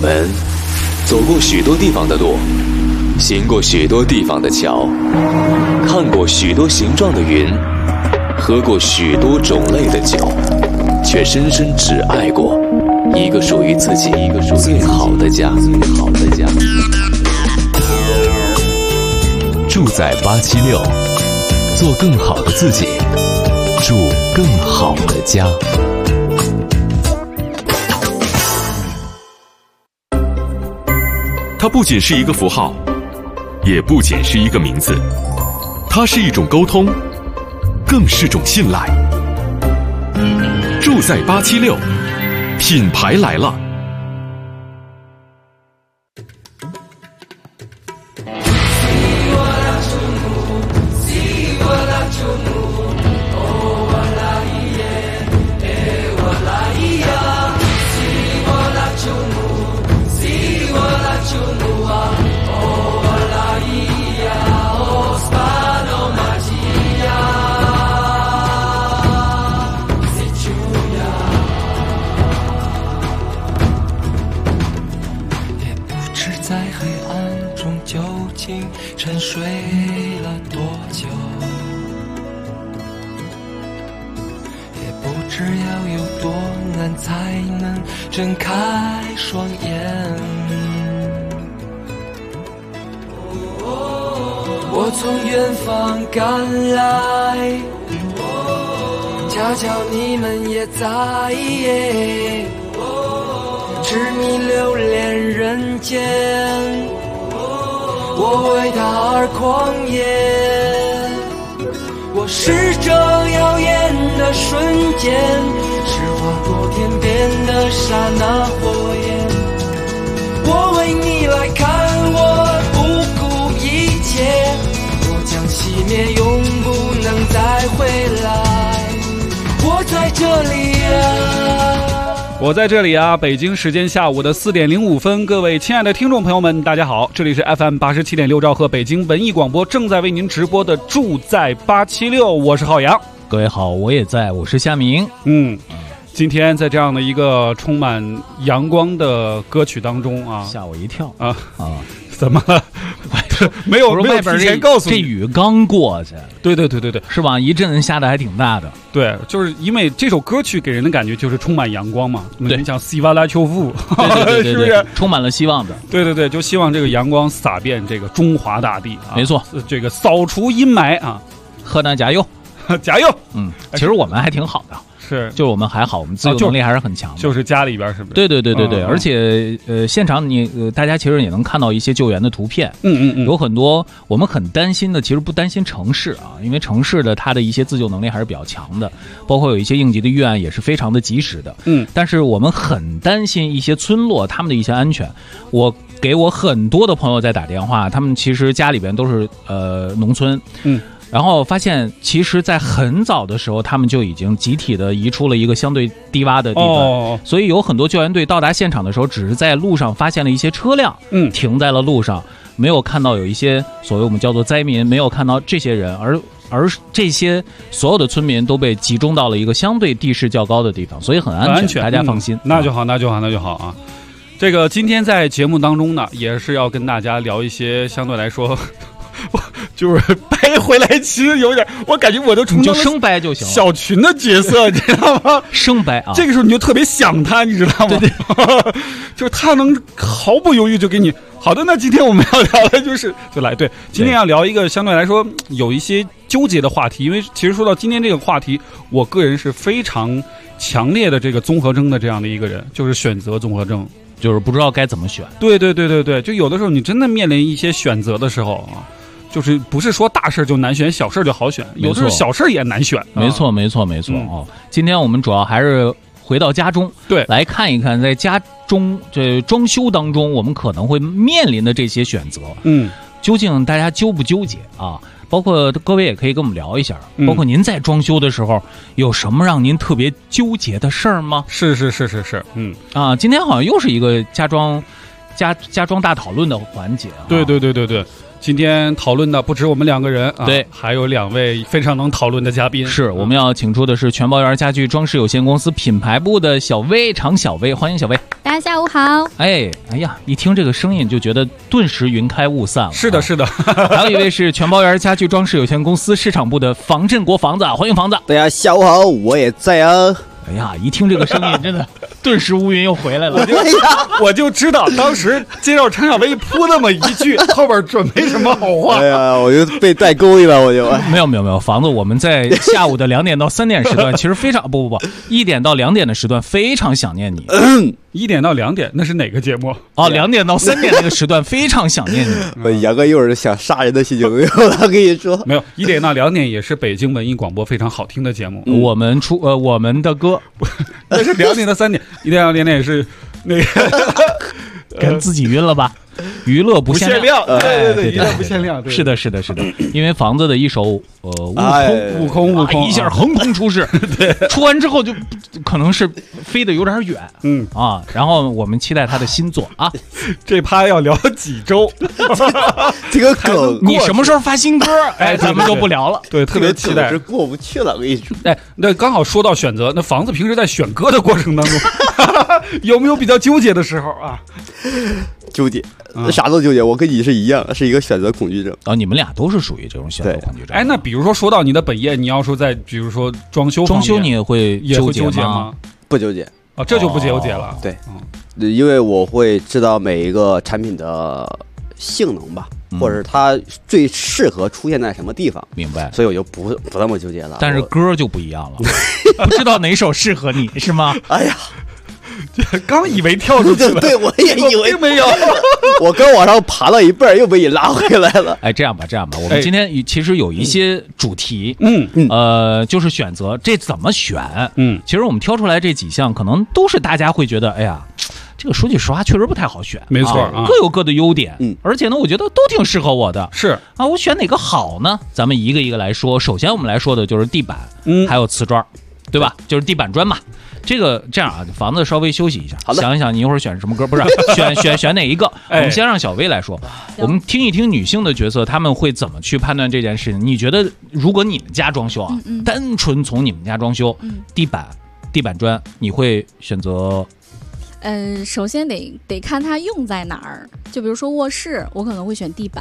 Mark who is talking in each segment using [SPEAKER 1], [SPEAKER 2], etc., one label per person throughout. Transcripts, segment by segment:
[SPEAKER 1] 们走过许多地方的路，行过许多地方的桥，看过许多形状的云，喝过许多种类的酒，却深深只爱过一个属于自己最好的家。住在876，做更好的自己，住更好的家。
[SPEAKER 2] 它不仅是一个符号，也不仅是一个名字，它是一种沟通，更是种信赖。住在876，品牌来了。
[SPEAKER 3] 沉睡了多久，也不知要有多难才能睁开双眼。我从远方赶来，恰巧你们也在，痴迷流连人间，我为他而狂野，我是这耀眼的瞬间，是划过天边的刹那火焰。我为你来看，我不顾一切，我将熄灭，永不能再回来。我在这里
[SPEAKER 4] 我在这里啊！北京时间下午的4点05分，各位亲爱的听众朋友们，大家好，这里是 FM 87.6兆赫北京文艺广播正在为您直播的住在876，我是浩洋。
[SPEAKER 5] 各位好，我也在，我是夏明。
[SPEAKER 4] 今天在这样的一个充满阳光的歌曲当中啊，
[SPEAKER 5] 吓我一跳
[SPEAKER 4] 啊！怎么了？没有提前告诉你，
[SPEAKER 5] 这雨刚过去。
[SPEAKER 4] 对，
[SPEAKER 5] 是吧？一阵下的还挺大的。
[SPEAKER 4] 对，就是因为这首歌曲给人的感觉就是充满阳光嘛。对，你讲西瓦拉丘夫，
[SPEAKER 5] 对，
[SPEAKER 4] 是不是
[SPEAKER 5] 充满了希望的？
[SPEAKER 4] 对，就希望这个阳光洒遍这个中华大地啊。
[SPEAKER 5] 没错，
[SPEAKER 4] 这个扫除阴霾啊。
[SPEAKER 5] 河南加油，
[SPEAKER 4] 加油！
[SPEAKER 5] 其实我们还挺好的。
[SPEAKER 4] 是，
[SPEAKER 5] 就是我们还好，我们自救能力还是很强的。
[SPEAKER 4] 就是家里边是不是？
[SPEAKER 5] 对，而且现场大家其实也能看到一些救援的图片。有很多我们很担心的，其实不担心城市啊，因为城市的它的一些自救能力还是比较强的，包括有一些应急的预案也是非常的及时的。但是我们很担心一些村落他们的一些安全。我给我很多的朋友在打电话，他们其实家里边都是农村。然后发现，其实，在很早的时候，他们就已经集体的移出了一个相对低洼的地方，所以有很多救援队到达现场的时候，只是在路上发现了一些车辆，停在了路上，没有看到有一些所谓我们叫做灾民，没有看到这些人，而这些所有的村民都被集中到了一个相对地势较高的地方，所以很安全，大家放心。
[SPEAKER 4] 那就好啊。这个今天在节目当中呢，也是要跟大家聊一些相对来说。就是掰回来，其实有点，我感觉我都充当了
[SPEAKER 5] 生掰就行，
[SPEAKER 4] 小群的角色，你知道吗？
[SPEAKER 5] 生掰啊，
[SPEAKER 4] 这个时候你就特别想他，你知道吗？对，就是他能毫不犹豫就给你。好的，那今天我们要聊的就来对，今天要聊一个相对来说有一些纠结的话题，因为其实说到今天这个话题，我个人是非常强烈的这个综合征的这样的一个人，就是选择综合征。
[SPEAKER 5] 就是不知道该怎么选。
[SPEAKER 4] 对，就有的时候你真的面临一些选择的时候啊，就是不是说大事就难选，小事就好选，有的时候小事也难选。
[SPEAKER 5] 没错。今天我们主要还是回到家中，
[SPEAKER 4] 对，
[SPEAKER 5] 来看一看在家中这装修当中，我们可能会面临的这些选择，究竟大家纠不纠结啊？包括各位也可以跟我们聊一下，包括您在装修的时候有什么让您特别纠结的事儿吗？
[SPEAKER 4] 是，
[SPEAKER 5] 今天好像又是一个家装大讨论的环节。
[SPEAKER 4] 对。 今天讨论的不止我们2个人啊，
[SPEAKER 5] 对，
[SPEAKER 4] 还有2位非常能讨论的嘉宾。
[SPEAKER 5] 是，我们要请出的是全包园家具装饰有限公司品牌部的小薇，常小薇，欢迎小薇。
[SPEAKER 6] 大家下午好。
[SPEAKER 5] 哎呀，一听这个声音就觉得顿时云开雾散了。
[SPEAKER 4] 是的，是的。
[SPEAKER 5] 还有一位是全包园家具装饰有限公司市场部的房振国房子，欢迎房子。
[SPEAKER 7] 大家下午好，我也在啊。
[SPEAKER 5] 哎呀，一听这个声音，真的顿时乌云又回来了。
[SPEAKER 4] 我就知道，当时介绍常小薇铺那么一句，后边准没什么好话。
[SPEAKER 7] 哎呀，我就被带沟里了，我就
[SPEAKER 5] 没有，房子我们在下午的2点到3点时段，其实非常不，1点到2点的时段非常想念你。
[SPEAKER 4] 1点到2点那是哪个节目？
[SPEAKER 5] 哦，2点到3点那个时段非常想念你。
[SPEAKER 7] 我杨哥一会儿想杀人的心情没有了，跟你说。
[SPEAKER 4] 没有，1点到2点也是北京文艺广播非常好听的节目。
[SPEAKER 5] 我们的歌，
[SPEAKER 4] 那是2点到3点，1点到2点也是那个
[SPEAKER 5] 跟自己晕了吧？娱乐不限量，
[SPEAKER 4] 对，娱乐不限量，
[SPEAKER 5] 是的，因为房子的一首
[SPEAKER 4] 悟空
[SPEAKER 5] 一下横空出世，对，出完之后就可能是飞得有点远，然后我们期待他的新作啊，
[SPEAKER 4] 这趴要聊几周，
[SPEAKER 7] 这个梗
[SPEAKER 5] 你什么时候发新歌？哎，咱们就不聊了，
[SPEAKER 4] 对，特别期待，
[SPEAKER 7] 是过不去了，我跟你说，
[SPEAKER 4] 哎，那刚好说到选择，那房子平时在选歌的过程当中，有没有比较纠结的时候啊？
[SPEAKER 7] 纠结，啥都纠结。我跟你是一样，是一个选择恐惧症。
[SPEAKER 5] 你们俩都是属于这种选择恐惧症。
[SPEAKER 4] 哎，那比如说到你的本业，你要说在比如说装修，
[SPEAKER 5] 你也会纠结吗？
[SPEAKER 7] 不纠结
[SPEAKER 4] 啊，这就不纠结了。
[SPEAKER 7] 对，因为我会知道每一个产品的性能吧，或者是它最适合出现在什么地方。
[SPEAKER 5] 明白。
[SPEAKER 7] 所以我就不那么纠结了。
[SPEAKER 5] 但是歌就不一样了，不知道哪首适合你是吗？
[SPEAKER 7] 哎呀。
[SPEAKER 4] 刚以为跳出去了，
[SPEAKER 7] 对，我也以为
[SPEAKER 4] 并没有。
[SPEAKER 7] 我刚往上爬到一半，又被你拉回来了。
[SPEAKER 5] 哎，这样吧，我们今天其实有一些主题，就是选择这怎么选，其实我们挑出来这几项，可能都是大家会觉得，哎呀，这个说句实话，确实不太好选，
[SPEAKER 4] 没错，
[SPEAKER 5] 各有各的优点，而且呢，我觉得都挺适合我的。
[SPEAKER 4] 是
[SPEAKER 5] 啊，我选哪个好呢？咱们一个一个来说。首先我们来说的就是地板，还有瓷砖，对吧？就是地板砖嘛。这样啊，房子稍微休息一下，想一想你一会儿选什么歌，不是选哪一个？我们先让小薇来说，我们听一听女性的角色，她们会怎么去判断这件事情。你觉得，如果你们家装修啊，单纯从你们家装修，地板砖，你会选择？
[SPEAKER 6] 首先得看它用在哪儿。就比如说卧室，我可能会选地板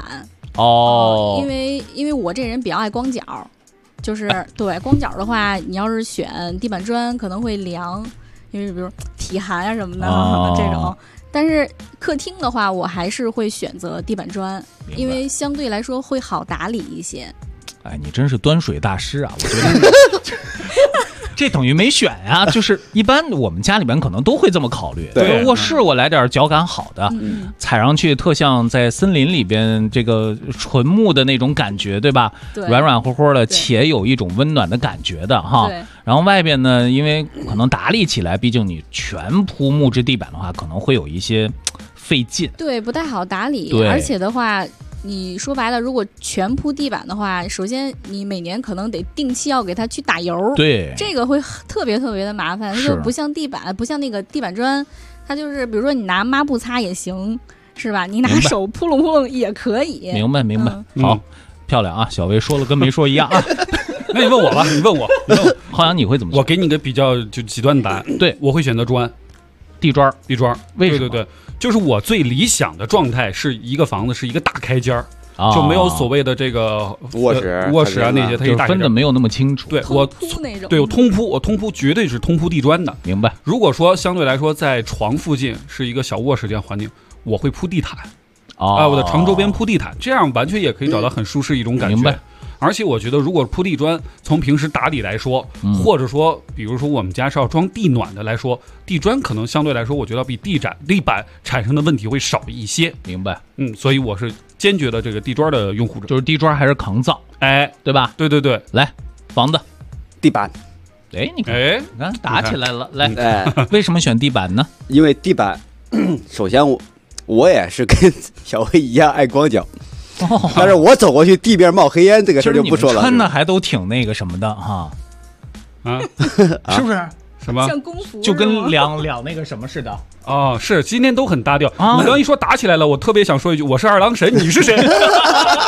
[SPEAKER 6] 因为我这人比较爱光角。就是对光角的话，你要是选地板砖可能会凉，因为比如体寒啊什么的这种。但是客厅的话，我还是会选择地板砖，因为相对来说会好打理一些。
[SPEAKER 5] 哎，你真是端水大师啊！我觉得这等于没选呀，就是一般我们家里边可能都会这么考虑。
[SPEAKER 7] 对，
[SPEAKER 5] 卧室我来点脚感好的，踩上去特像在森林里边这个纯木的那种感觉，对吧？
[SPEAKER 6] 对，
[SPEAKER 5] 软软和和的，且有一种温暖的感觉的哈。然后外边呢，因为可能打理起来，毕竟你全铺木质地板的话，可能会有一些费劲，
[SPEAKER 6] 对，不太好打理。而且的话，你说白了，如果全铺地板的话，首先你每年可能得定期要给它去打油，
[SPEAKER 5] 对，
[SPEAKER 6] 这个会特别的麻烦。就不像地板，不像那个地板砖，它就是比如说你拿抹布擦也行，是吧？你拿手扑棱扑棱也可以。
[SPEAKER 5] 明白，好，漂亮啊！小薇说了跟没说一样啊。
[SPEAKER 4] 那你问我吧，你问我，
[SPEAKER 5] 浩洋你会怎么选？
[SPEAKER 4] 我给你个比较就极端的答案，
[SPEAKER 5] 对，
[SPEAKER 4] 我会选择砖，
[SPEAKER 5] 地砖，为什么？
[SPEAKER 4] 对，就是我最理想的状态是一个房子是一个大开间儿。就没有所谓的这个
[SPEAKER 7] 卧室
[SPEAKER 4] 啊那些，它
[SPEAKER 5] 就分的没有那么清楚。
[SPEAKER 4] 对，我通铺绝对是通铺地砖的。
[SPEAKER 5] 明白。
[SPEAKER 4] 如果说相对来说在床附近是一个小卧室这样环境，我会铺地毯。我的床周边铺地毯，这样完全也可以找到很舒适一种感觉。
[SPEAKER 5] 明白。
[SPEAKER 4] 而且我觉得，如果铺地砖，从平时打理来说，或者说，比如说我们家是要装地暖的来说，地砖可能相对来说，我觉得比地板产生的问题会少一些。
[SPEAKER 5] 明白。
[SPEAKER 4] 所以我是坚决的这个地砖的拥护者，
[SPEAKER 5] 就是地砖还是抗造，
[SPEAKER 4] 哎，
[SPEAKER 5] 对吧？
[SPEAKER 4] 对，
[SPEAKER 5] 来，房子，
[SPEAKER 7] 地板，
[SPEAKER 5] 你看打起来了，来，为什么选地板呢？
[SPEAKER 7] 因为地板，首先我也是跟小薇一样爱光脚。但是我走过去地面冒黑烟这个事就不说了。
[SPEAKER 5] 穿的还都挺那个什么的哈，是不是？
[SPEAKER 4] 什么？
[SPEAKER 6] 像工服，
[SPEAKER 5] 就跟两那个什么似的。
[SPEAKER 4] 是今天都很搭调。你刚一说打起来了，我特别想说一句：我是二郎神，你是谁？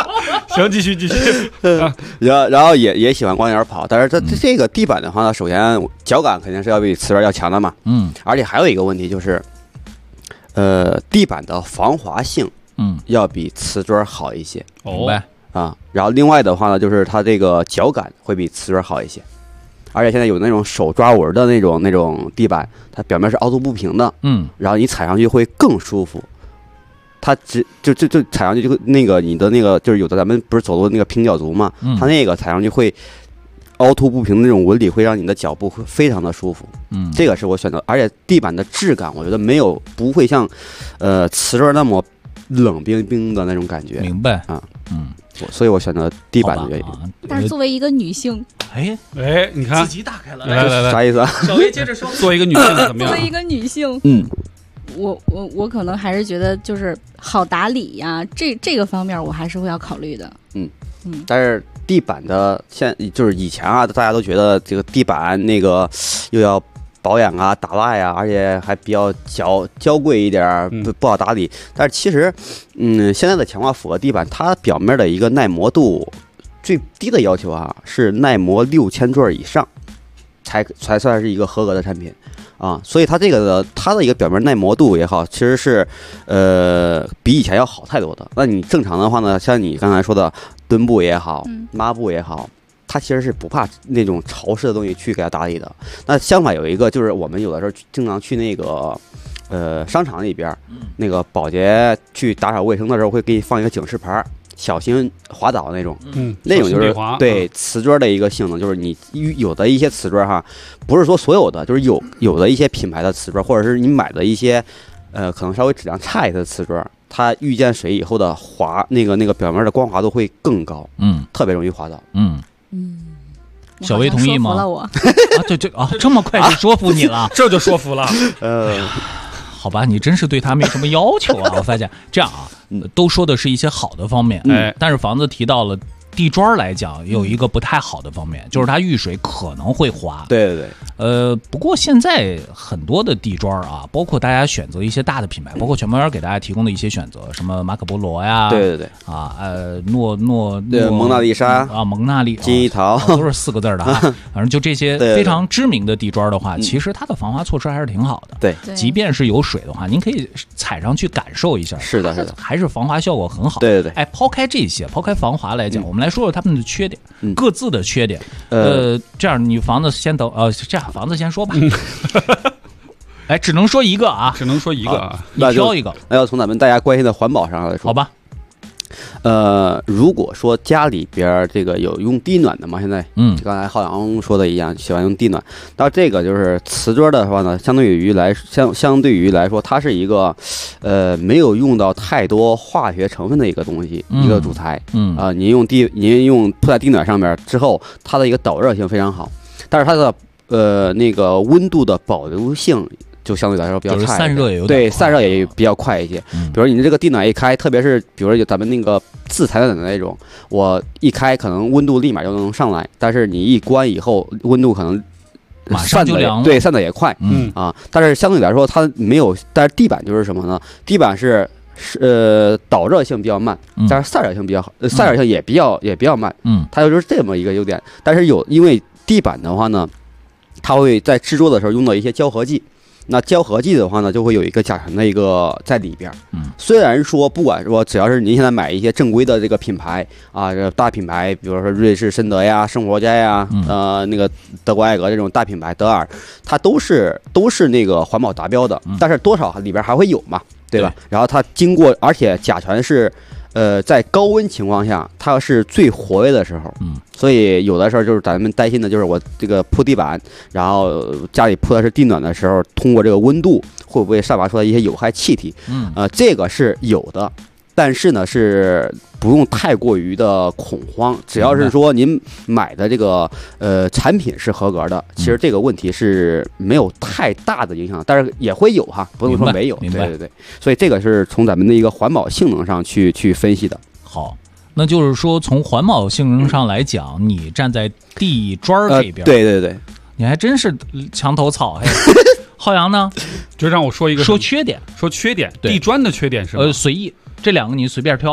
[SPEAKER 4] 行，继续。
[SPEAKER 7] 然后也喜欢光脚跑，但是这个地板的话呢，首先脚感肯定是要比瓷砖要强的嘛。而且还有一个问题就是，地板的防滑性，要比瓷砖好一些。
[SPEAKER 5] 明白
[SPEAKER 7] 啊。然后另外的话呢，就是它这个脚感会比瓷砖好一些。而且现在有那种手抓纹的那种地板，它表面是凹凸不平的，然后你踩上去会更舒服。它就踩上去就那个你的那个就是有的咱们不是走路那个平脚族嘛，它那个踩上去会凹凸不平的那种纹理，会让你的脚步会非常的舒服。这个是我选择，而且地板的质感我觉得不会像瓷砖那么冷冰冰的那种感觉。
[SPEAKER 5] 明白
[SPEAKER 7] 啊，所以我选择地板的原因。
[SPEAKER 6] 但是作为一个女性，
[SPEAKER 4] 你看
[SPEAKER 5] 自己打开了，
[SPEAKER 7] 来啥意思啊？
[SPEAKER 5] 小薇接着说，
[SPEAKER 4] 作为一个女性怎么样？
[SPEAKER 6] 作为一个女性，我可能还是觉得就是好打理呀，这个方面我还是会要考虑的。
[SPEAKER 7] 但是地板的就是以前啊，大家都觉得这个地板那个又要保养啊、打蜡呀，而且还比较娇贵一点，不好打理。但是其实，现在的强化复合地板，它表面的一个耐磨度最低的要求啊，是耐磨6000坠以上，才算是一个合格的产品。所以它这个它的一个表面耐磨度也好，其实是比以前要好太多的。那你正常的话呢，像你刚才说的墩布也好，抹布也好，它其实是不怕那种潮湿的东西去给它打理的。那相反有一个就是我们有的时候经常去那个商场里边，那个保洁去打扫卫生的时候会给你放一个警示牌，小心滑倒那种。那种就是对瓷砖的一个性能，就是你有的一些瓷砖哈，不是说所有的，就是有的一些品牌的瓷砖，或者是你买的一些可能稍微质量差一些的瓷砖，它遇见水以后的那个表面的光滑度会更高，特别容易滑倒。
[SPEAKER 5] 小薇同意吗？
[SPEAKER 6] 说服了我
[SPEAKER 5] 这么快就说服你了，
[SPEAKER 4] 这就说服了。
[SPEAKER 5] 好吧，你真是对他没什么要求啊！我发现这样啊，都说的是一些好的方面，但是房子提到了地砖来讲，有一个不太好的方面，就是它遇水可能会滑。
[SPEAKER 7] 对。
[SPEAKER 5] 不过现在很多的地砖啊，包括大家选择一些大的品牌，包括全毛园给大家提供的一些选择，什么马可波罗呀，
[SPEAKER 7] 对蒙娜丽莎
[SPEAKER 5] 啊，蒙娜丽
[SPEAKER 7] 金一桃
[SPEAKER 5] 都是4个字的啊。反正就这些非常知名的地砖的话，其实它的防滑措施还是挺好的。
[SPEAKER 7] 对，
[SPEAKER 5] 即便是有水的话，您可以踩上去感受一下。
[SPEAKER 7] 是的，
[SPEAKER 5] 还是防滑效果很好。
[SPEAKER 7] 对。
[SPEAKER 5] 抛开这些，抛开防滑来讲，我们来说说他们的缺点，各自的缺点。这样你房子先等，这样房子先说吧。只能说一个啊，你挑一个。
[SPEAKER 7] 那要从咱们大家关心的环保上来说，
[SPEAKER 5] 好吧。
[SPEAKER 7] 如果说家里边这个有用地暖的嘛，现在，刚才浩洋说的一样，喜欢用地暖。那这个就是瓷砖的话呢，相对于来说，它是一个没有用到太多化学成分的一个东西，一个主材。您用铺在地暖上面之后，它的一个导热性非常好，但是它的那个温度的保留性就相对来说比较差，
[SPEAKER 5] 就是散热也有点快，
[SPEAKER 7] 散热也比较快一些。比如你这个地暖一开，特别是比如咱们那个自采暖的那种，我一开可能温度立马就能上来，但是你一关以后，温度可能
[SPEAKER 5] 马上就凉了，
[SPEAKER 7] 对，散的也快。但是相对来说它没有，但是地板就是什么呢？地板是导热性比较慢，但是散热性比较好，散热性也比较慢。它就是这么一个优点。但是因为地板的话呢，它会在制作的时候用到一些胶合剂。那胶合剂的话呢，就会有一个甲醛的一个在里边。虽然说不管说只要是您现在买一些正规的这个品牌啊，这大品牌，比如说瑞士申德呀、生活家呀，那个德国艾格这种大品牌，德尔，它都是那个环保达标的，但是多少里边还会有嘛，对吧？然后它经过，而且甲醛是。在高温情况下，它是最活跃的时候，所以有的时候就是咱们担心的就是我这个铺地板，然后家里铺的是地暖的时候，通过这个温度会不会散发出来一些有害气体？这个是有的，但是呢是不用太过于的恐慌，只要是说您买的这个产品是合格的，其实这个问题是没有太大的影响，但是也会有哈，不能说没有。对，所以这个是从咱们的一个环保性能上去分析的。
[SPEAKER 5] 好，那就是说从环保性能上来讲，你站在地砖这边，
[SPEAKER 7] 对，
[SPEAKER 5] 你还真是墙头草。浩洋呢，
[SPEAKER 4] 就让我说一个
[SPEAKER 5] 说缺点，
[SPEAKER 4] 地砖的缺点是吧？
[SPEAKER 5] 随意，这两个你随便挑。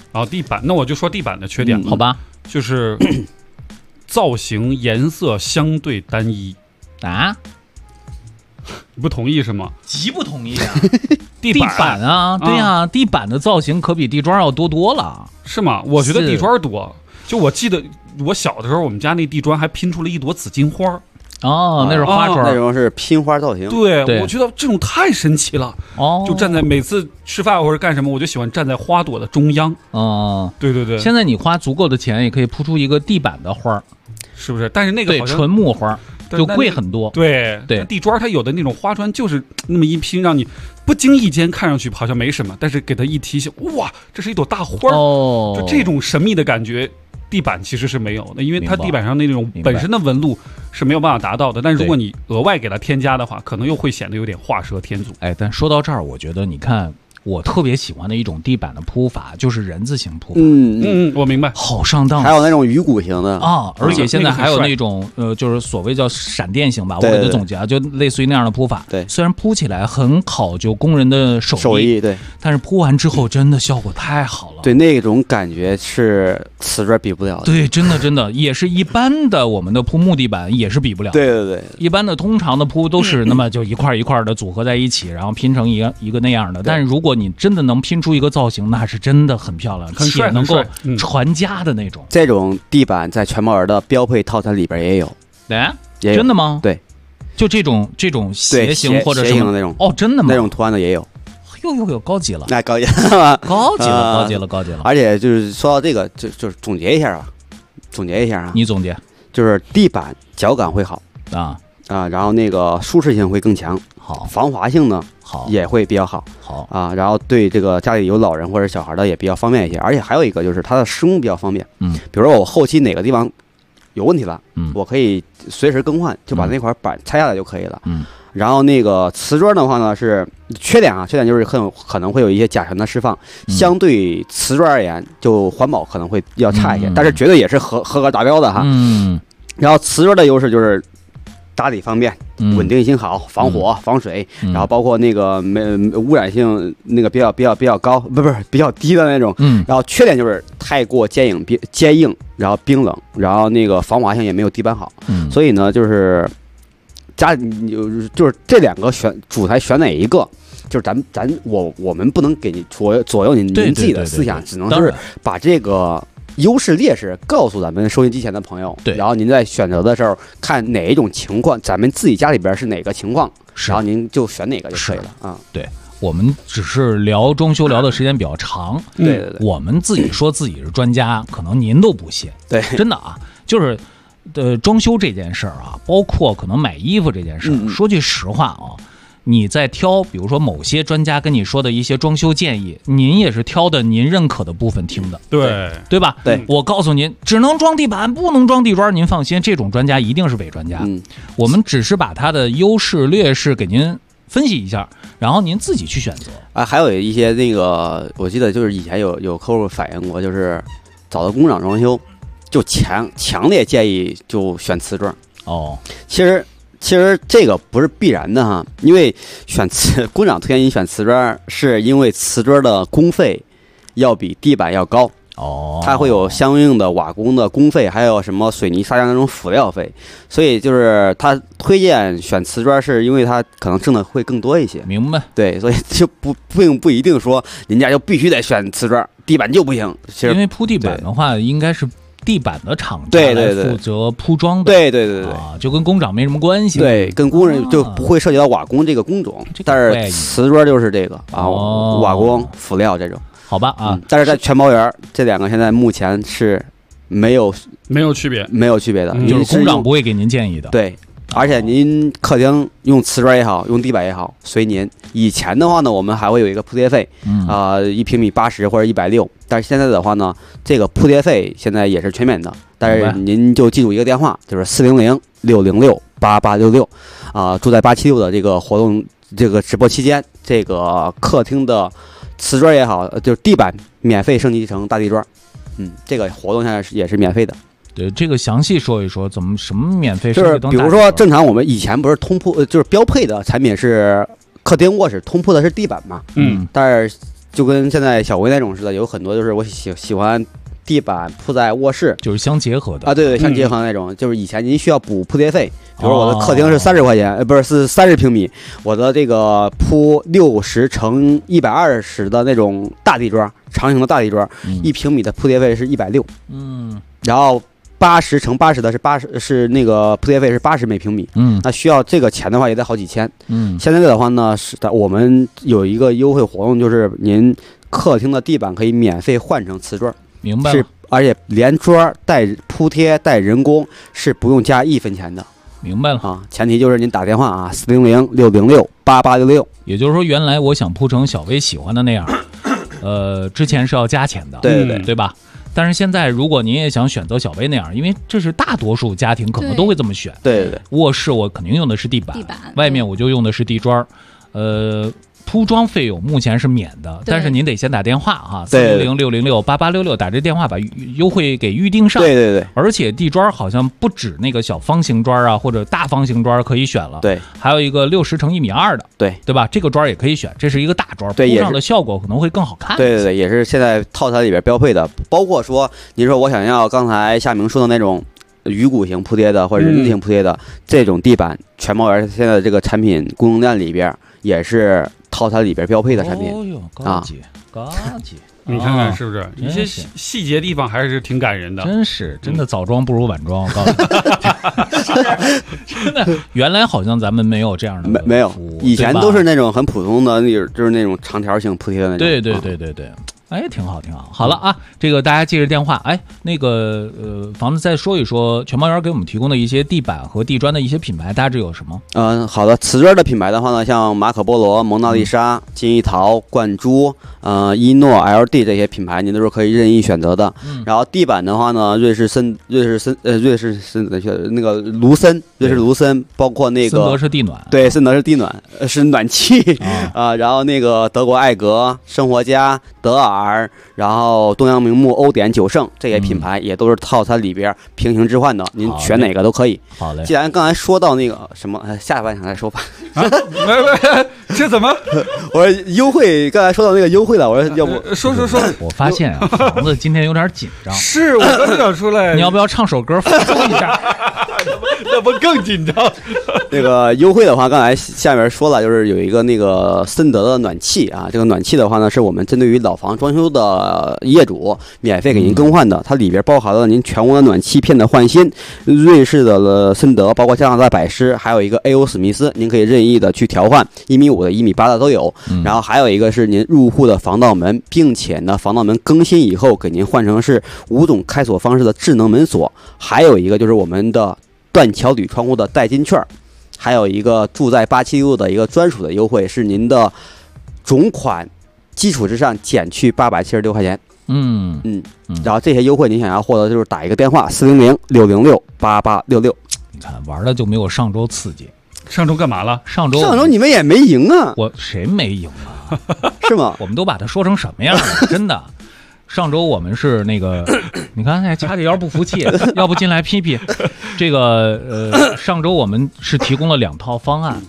[SPEAKER 4] 然后地板，那我就说地板的缺点，
[SPEAKER 5] 好吧，
[SPEAKER 4] 就是造型颜色相对单一
[SPEAKER 5] 啊。
[SPEAKER 4] 你不同意是吗？
[SPEAKER 5] 极不同意啊！地板啊，对呀，地板的造型可比地砖要多了，
[SPEAKER 4] 是吗？我觉得地砖多。就我记得我小的时候，我们家那地砖还拼出了一朵紫荆花。
[SPEAKER 5] 哦，那是花砖，
[SPEAKER 7] 那种是拼花造型。
[SPEAKER 4] 对，我觉得这种太神奇了。哦，就站在每次吃饭或者干什么，我就喜欢站在花朵的中央。
[SPEAKER 5] 哦，
[SPEAKER 4] 对对对。
[SPEAKER 5] 现在你花足够的钱，也可以铺出一个地板的花，
[SPEAKER 4] 是不是？但是那个好像
[SPEAKER 5] 纯木花就贵很多。
[SPEAKER 4] 对对，地砖它有的那种花砖就是那么一拼，让你不经意间看上去好像没什么，但是给它一提醒，哇，这是一朵大花。哦，就这种神秘的感觉。地板其实是没有的，因为它地板上那种本身的纹路是没有办法达到的。但如果你额外给它添加的话，可能又会显得有点画蛇添足。
[SPEAKER 5] 哎，但说到这儿，我觉得你看，我特别喜欢的一种地板的铺法就是人字形铺法。
[SPEAKER 4] 我明白，
[SPEAKER 5] 好上当。
[SPEAKER 7] 还有那种鱼骨型的
[SPEAKER 5] 啊，而且现在还有那种就是所谓叫闪电型吧，我给它总结啊，就类似于那样的铺法。
[SPEAKER 7] 对，
[SPEAKER 5] 虽然铺起来很考究工人的手艺，
[SPEAKER 7] 对，
[SPEAKER 5] 但是铺完之后真的效果太好了。
[SPEAKER 7] 对，那种感觉是瓷砖比不了的。
[SPEAKER 5] 对，真的也是一般的我们的铺木地板也是比不了的。
[SPEAKER 7] 对对对，
[SPEAKER 5] 一般的通常的铺都是那么就一块一块的组合在一起，然后拼成一个那样的。但是如果你真的能拼出一个造型，那是真的很漂亮，且能够传家的那种。
[SPEAKER 7] 这种地板在全毛人的标配套餐里边也有。
[SPEAKER 5] 哎，真的吗？
[SPEAKER 7] 对，
[SPEAKER 5] 就这种斜形或者
[SPEAKER 7] 斜形的那种。
[SPEAKER 5] 哦，真的吗？
[SPEAKER 7] 那种图案的也有。
[SPEAKER 5] 哟，高级了，
[SPEAKER 7] 那高级了，
[SPEAKER 5] 高级了。
[SPEAKER 7] 而且就是说到这个，就是总结一下啊，
[SPEAKER 5] 你总结，
[SPEAKER 7] 就是地板脚感会好
[SPEAKER 5] 啊，
[SPEAKER 7] 然后那个舒适性会更强，
[SPEAKER 5] 好，
[SPEAKER 7] 防滑性呢也会比较好啊，然后对这个家里有老人或者小孩的也比较方便一些，而且还有一个就是它的施工比较方便，比如说我后期哪个地方有问题了，我可以随时更换，就把那块板拆下来就可以了，然后那个瓷砖的话呢是缺点就是可能会有一些甲醛的释放，相对瓷砖而言就环保可能会要差一些，但是绝对也是合格达标的哈。然后瓷砖的优势就是打理方便，稳定性好，防火防水，然后包括那个污染性那个比较高，不是比较低的那种。然后缺点就是太过坚硬，然后冰冷，然后那个防滑性也没有地板好。所以呢，就是就是这两个主材选哪一个，就是我们不能给你左右您自己的思想，只能是把这个优势劣势告诉咱们收音机前的朋友，
[SPEAKER 5] 对，
[SPEAKER 7] 然后您在选择的时候看哪一种情况，咱们自己家里边是哪个情况，然后您就选哪个就可以了啊。
[SPEAKER 5] 对，我们只是聊装修聊的时间比较长，
[SPEAKER 7] 对，
[SPEAKER 5] 我们自己说自己是专家，可能您都不信，
[SPEAKER 7] 对，
[SPEAKER 5] 真的啊，就是装修这件事儿啊，包括可能买衣服这件事儿，说句实话啊。你在挑，比如说某些专家跟你说的一些装修建议，您也是挑的您认可的部分听的，对吧？
[SPEAKER 7] 对，
[SPEAKER 5] 我告诉您，只能装地板，不能装地砖，您放心，这种专家一定是伪专家。我们只是把它的优势劣势给您分析一下，然后您自己去选择。
[SPEAKER 7] 还有一些那个，我记得就是以前有客户反映过，就是找到工厂装修，就强烈建议就选瓷砖。
[SPEAKER 5] 哦，
[SPEAKER 7] 其实这个不是必然的哈，因为工厂推荐你选瓷砖，是因为瓷砖的工费要比地板要高
[SPEAKER 5] 哦，
[SPEAKER 7] 它会有相应的瓦工的工费，还有什么水泥砂浆那种辅料费，所以就是他推荐选瓷砖，是因为他可能挣的会更多一些。
[SPEAKER 5] 明白？
[SPEAKER 7] 对，所以就并不一定说人家就必须得选瓷砖，地板就不行。其实
[SPEAKER 5] 因为铺地板的话，应该是地板的厂家来负责铺装的，
[SPEAKER 7] 对
[SPEAKER 5] 啊，就跟工长没什么关系。
[SPEAKER 7] 对，跟工人就不会涉及到瓦工这个工种，但是瓷砖就是这个啊，瓦工辅料这种，
[SPEAKER 5] 好吧啊。
[SPEAKER 7] 但是在全包园这两个现在目前是没有区别的，
[SPEAKER 5] 就是工长不会给您建议的。
[SPEAKER 7] 对。而且您客厅用瓷砖也好，用地板也好，随您。以前的话呢，我们还会有一个铺贴费，1平米80或者160，但是现在的话呢，这个铺贴费现在也是全免的，但是您就记住一个电话，就是400-606-8866，住在876的这个活动这个直播期间，这个客厅的瓷砖也好，就是地板免费升级成大地砖，这个活动现在也是免费的。
[SPEAKER 5] 对，这个详细说一说，怎么什么免费？
[SPEAKER 7] 就是比如说，正常我们以前不是通铺，就是标配的产品是客厅卧室通铺的是地板嘛，但是就跟现在小薇那种似的，有很多就是我喜欢地板铺在卧室，
[SPEAKER 5] 就是相结合的
[SPEAKER 7] 啊，对，相结合那种。就是以前您需要补铺贴费，比如我的客厅是30块钱，不是30平米，我的这个铺60乘120的那种大地砖，长形的大地砖，1平米的铺贴费是160，然后80乘80的是那个铺贴费是80每平米，那需要这个钱的话也得好几千，现在的话呢是我们有一个优惠活动，就是您客厅的地板可以免费换成瓷砖。
[SPEAKER 5] 明白了，
[SPEAKER 7] 而且连砖带铺贴带人工是不用加1分钱的。
[SPEAKER 5] 明白了
[SPEAKER 7] 啊，前提就是您打电话啊，400-606-8866。
[SPEAKER 5] 也就是说，原来我想铺成小薇喜欢的那样，之前是要加钱的，对吧？但是现在，如果您也想选择小薇那样，因为这是大多数家庭可能都会这么选。
[SPEAKER 7] 对，
[SPEAKER 5] 卧室我肯定用的是地板，外面我就用的是地砖，铺装费用目前是免的，但是您得先打电话哈，400-606-8866，打这电话把优惠给预定上。
[SPEAKER 7] 对。
[SPEAKER 5] 而且地砖好像不止那个小方形砖啊，或者大方形砖可以选了，
[SPEAKER 7] 对，
[SPEAKER 5] 还有一个60乘1.2米的，对吧？这个砖也可以选，这是一个大砖，铺上的效果可能会更好看。
[SPEAKER 7] 对，也是现在套餐里边标配的，包括说您说我想要刚才夏明说的那种鱼骨型铺贴的或者人字型铺贴的这种地板，全猫园现在这个产品供应链里边也是套餐里边标配的产品。
[SPEAKER 5] 哦哟，高级。
[SPEAKER 4] 你看看是不是一些细节地方还是挺感人的？
[SPEAKER 5] 真的早装不如晚装，我告诉你，真的，原来好像咱们没有这样的
[SPEAKER 7] 没有，以前都是那种很普通的，就是那种长条型铺贴的那种。
[SPEAKER 5] 对。哎，挺好。好了啊，这个大家记着电话。哎，那个房子再说一说，全猫园给我们提供的一些地板和地砖的一些品牌，大致有什么？
[SPEAKER 7] 好的，瓷砖的品牌的话呢，像马可波罗、蒙娜丽莎、金一陶、冠珠、伊诺、LD 这些品牌，您都是可以任意选择的。然后地板的话呢，瑞士那个卢森，包括那个
[SPEAKER 5] 森德是地暖，
[SPEAKER 7] 对，森德是地暖，是暖气啊。然后那个德国艾格、生活家、德尔。然后东洋名木、欧典、久盛这些品牌也都是套餐里边平行置换的，您选哪个都可以。
[SPEAKER 5] 好嘞。
[SPEAKER 7] 既然刚才说到那个什么，下半场再说吧。
[SPEAKER 4] 这怎么？
[SPEAKER 7] 我说优惠，刚才说到那个优惠了，我说要不
[SPEAKER 4] 说。
[SPEAKER 5] 我发现啊，房子今天有点紧张。
[SPEAKER 4] 是我刚想出来，
[SPEAKER 5] 你要不要唱首歌放松一下？
[SPEAKER 4] 那不更紧张？
[SPEAKER 7] 那个优惠的话，刚才下面说了，就是有一个那个森德的暖气啊，这个暖气的话呢，是我们针对于老房装修的业主免费给您更换的，它里边包含了您全屋的暖气片的换新，瑞士的森德，包括加拿大百狮，还有一个 A.O. 史密斯，您可以任意的去调换，1.5米的、1.8米的都有。然后还有一个是您入户的防盗门，并且呢，防盗门更新以后给您换成是5种开锁方式的智能门锁，还有一个就是我们的断桥铝窗户的代金券，还有一个住在876的一个专属的优惠，是您的总款基础之上减去876块钱。然后这些优惠您想要获得，就是打一个电话400-606-8866。
[SPEAKER 5] 你看玩的就没有上周刺激。
[SPEAKER 4] 上周干嘛了？
[SPEAKER 5] 上周
[SPEAKER 7] 你们也没赢啊！
[SPEAKER 5] 谁没赢啊？
[SPEAKER 7] 是吗？
[SPEAKER 5] 我们都把它说成什么样了？真的。上周我们是那个，你看掐着腰不服气，要不进来批批。这个上周我们是提供了2套方案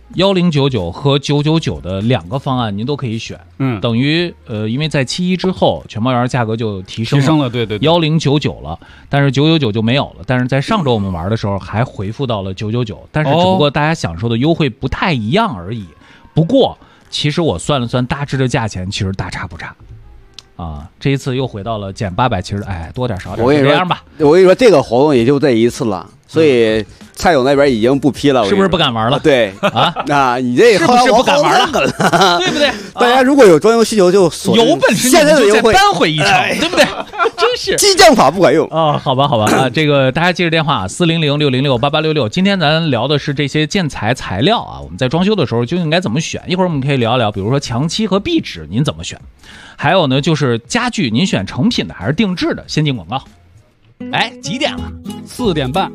[SPEAKER 5] ，1099和999的2个方案您都可以选。等于因为在7.1之后，全猫园价格就提升了，
[SPEAKER 4] 对
[SPEAKER 5] 1099了，但是999就没有了。但是在上周我们玩的时候还回复到了999，但是只不过大家享受的优惠不太一样而已。不过其实我算了算大致的价钱，其实大差不差。这一次又回到了减870，多点少点，这样吧。
[SPEAKER 7] 我跟你说，这个活动也就这一次了，所以蔡总那边已经不批了，
[SPEAKER 5] 是不是不敢玩了？
[SPEAKER 7] 对啊，你这
[SPEAKER 5] 是不是不敢玩了？对不对？
[SPEAKER 7] 大家如果有装修需求，就
[SPEAKER 5] 有本事
[SPEAKER 7] 现在的优惠
[SPEAKER 5] 扳回一城，对不对？真是
[SPEAKER 7] 激将法不管用
[SPEAKER 5] 好吧啊，这个大家记着电话400-606-8866。今天咱聊的是这些建材材料啊，我们在装修的时候究竟应该怎么选？一会儿我们可以聊一聊，比如说墙漆和壁纸您怎么选？还有呢，就是家具您选成品的还是定制的？先进广告。几点了
[SPEAKER 4] ？4点半。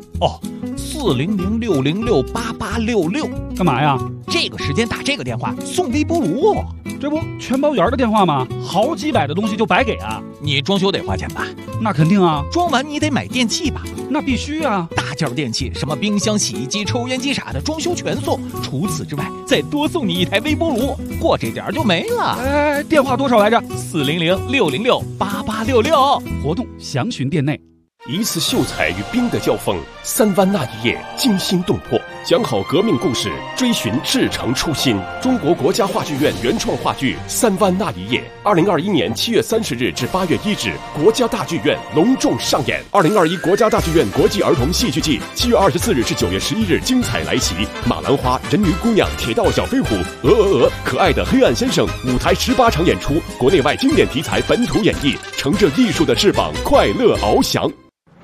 [SPEAKER 5] 400-606-8866。
[SPEAKER 4] 干嘛呀？
[SPEAKER 5] 这个时间打这个电话送微波炉。
[SPEAKER 4] 这不全包圆的电话吗？好几百的东西就白给啊！
[SPEAKER 5] 你装修得花钱吧？
[SPEAKER 4] 那肯定啊！
[SPEAKER 5] 装完你得买电器吧？
[SPEAKER 4] 那必须啊！
[SPEAKER 5] 大件电器，什么冰箱、洗衣机、抽烟机啥的，装修全送。除此之外，再多送你一台微波炉，过这点就没了。
[SPEAKER 4] 哎，电话多少来着
[SPEAKER 5] ？400-606-8866，
[SPEAKER 4] 活动详询店内。
[SPEAKER 8] 一次秀才与兵的交锋，3湾那一夜惊心动魄，讲好革命故事，追寻至诚初心。中国国家话剧院原创话剧《3湾那一夜》，2021年7月30日至8月1日，国家大剧院隆重上演。2021国家大剧院国际儿童戏剧季7月24日至9月11日精彩来袭，马兰花、人鱼姑娘、铁道小飞虎、可爱的黑暗先生，舞台18场演出，国内外经典题材本土演绎，乘着艺术的翅膀，快乐翱翔。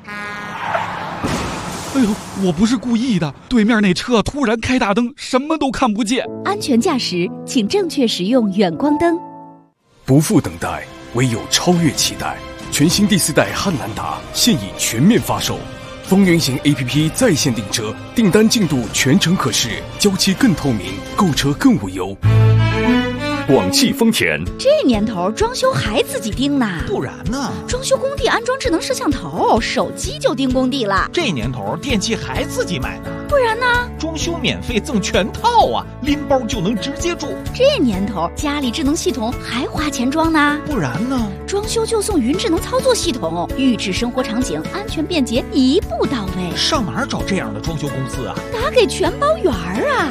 [SPEAKER 4] 哎呦，我不是故意的，对面那车突然开大灯，什么都看不见。
[SPEAKER 9] 安全驾驶，请正确使用远光灯。
[SPEAKER 10] 不负等待，唯有超越期待。全新第4代汉兰达现已全面发售，风云行 APP 在线订车，订单进度全程可视，交期更透明，购车更无忧。
[SPEAKER 2] 广汽丰田，
[SPEAKER 9] 这年头装修还自己盯呢？
[SPEAKER 5] 不然呢？
[SPEAKER 9] 装修工地安装智能摄像头，手机就盯工地了。
[SPEAKER 5] 这年头电器还自己买呢？
[SPEAKER 9] 不然呢？
[SPEAKER 5] 装修免费赠全套啊，拎包就能直接住。
[SPEAKER 9] 这年头家里智能系统还花钱装呢？
[SPEAKER 5] 不然呢？
[SPEAKER 9] 装修就送云智能操作系统，预制生活场景，安全便捷，一步到位。
[SPEAKER 5] 上哪儿找这样的装修公司啊？
[SPEAKER 9] 打给全包圆啊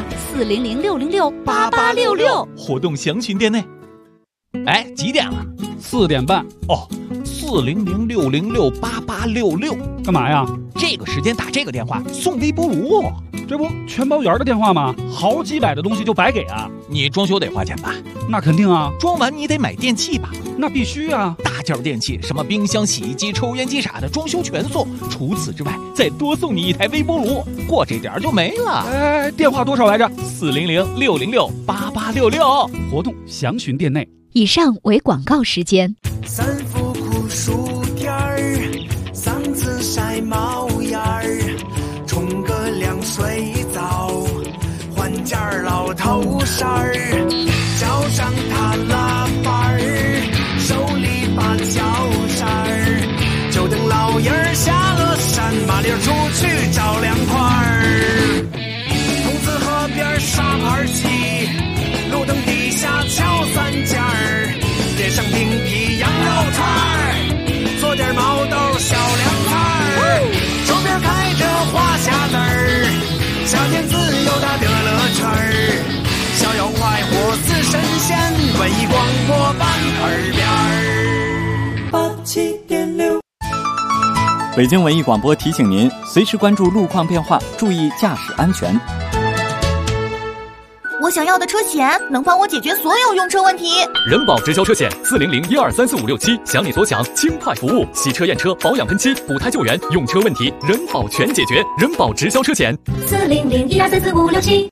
[SPEAKER 9] ，400-606-8866，
[SPEAKER 5] 活动详询店内。哎，几点了
[SPEAKER 4] ？4点半。
[SPEAKER 5] 哦，400-606-8866，
[SPEAKER 4] 干嘛呀？
[SPEAKER 5] 这个时间打这个电话送微波炉，
[SPEAKER 4] 这不全包圆的电话吗？好几百的东西就白给啊！
[SPEAKER 5] 你装修得花钱吧？
[SPEAKER 4] 那肯定啊！
[SPEAKER 5] 装完你得买电器吧？
[SPEAKER 4] 那必须啊！
[SPEAKER 5] 大件电器，什么冰箱、洗衣机、抽烟机啥的，装修全送。除此之外，再多送你一台微波炉，过这点就没了。
[SPEAKER 4] 哎，电话多少来着
[SPEAKER 5] ？400-606-8866，
[SPEAKER 4] 活动详询店内。
[SPEAKER 9] 以上为广告时间。
[SPEAKER 3] 3伏酷暑天儿，3次晒毛眼儿，冲个凉水澡，换件老头衫儿，脚上踏拉板儿，手里把脚扇儿，就等老爷儿下了山，麻溜出去找凉快儿。桐梓河边沙盘棋，路灯底下敲3件儿，点上冰皮羊肉串儿，做点毛豆小凉菜儿，周边开着花匣子儿，夏天自由的乐乐圈儿，逍遥快活似神仙，文艺广播版耳边儿87.6。
[SPEAKER 11] 北京文艺广播提醒您，随时关注路况变化，注意驾驶安全。
[SPEAKER 12] 我想要的车险能帮我解决所有用车问题。
[SPEAKER 2] 人保直销车险400-1234567，想你所想，轻快服务，洗车验车、保养喷漆、补胎救援，用车问题人保全解决。人保直销车险
[SPEAKER 13] 400-1234567。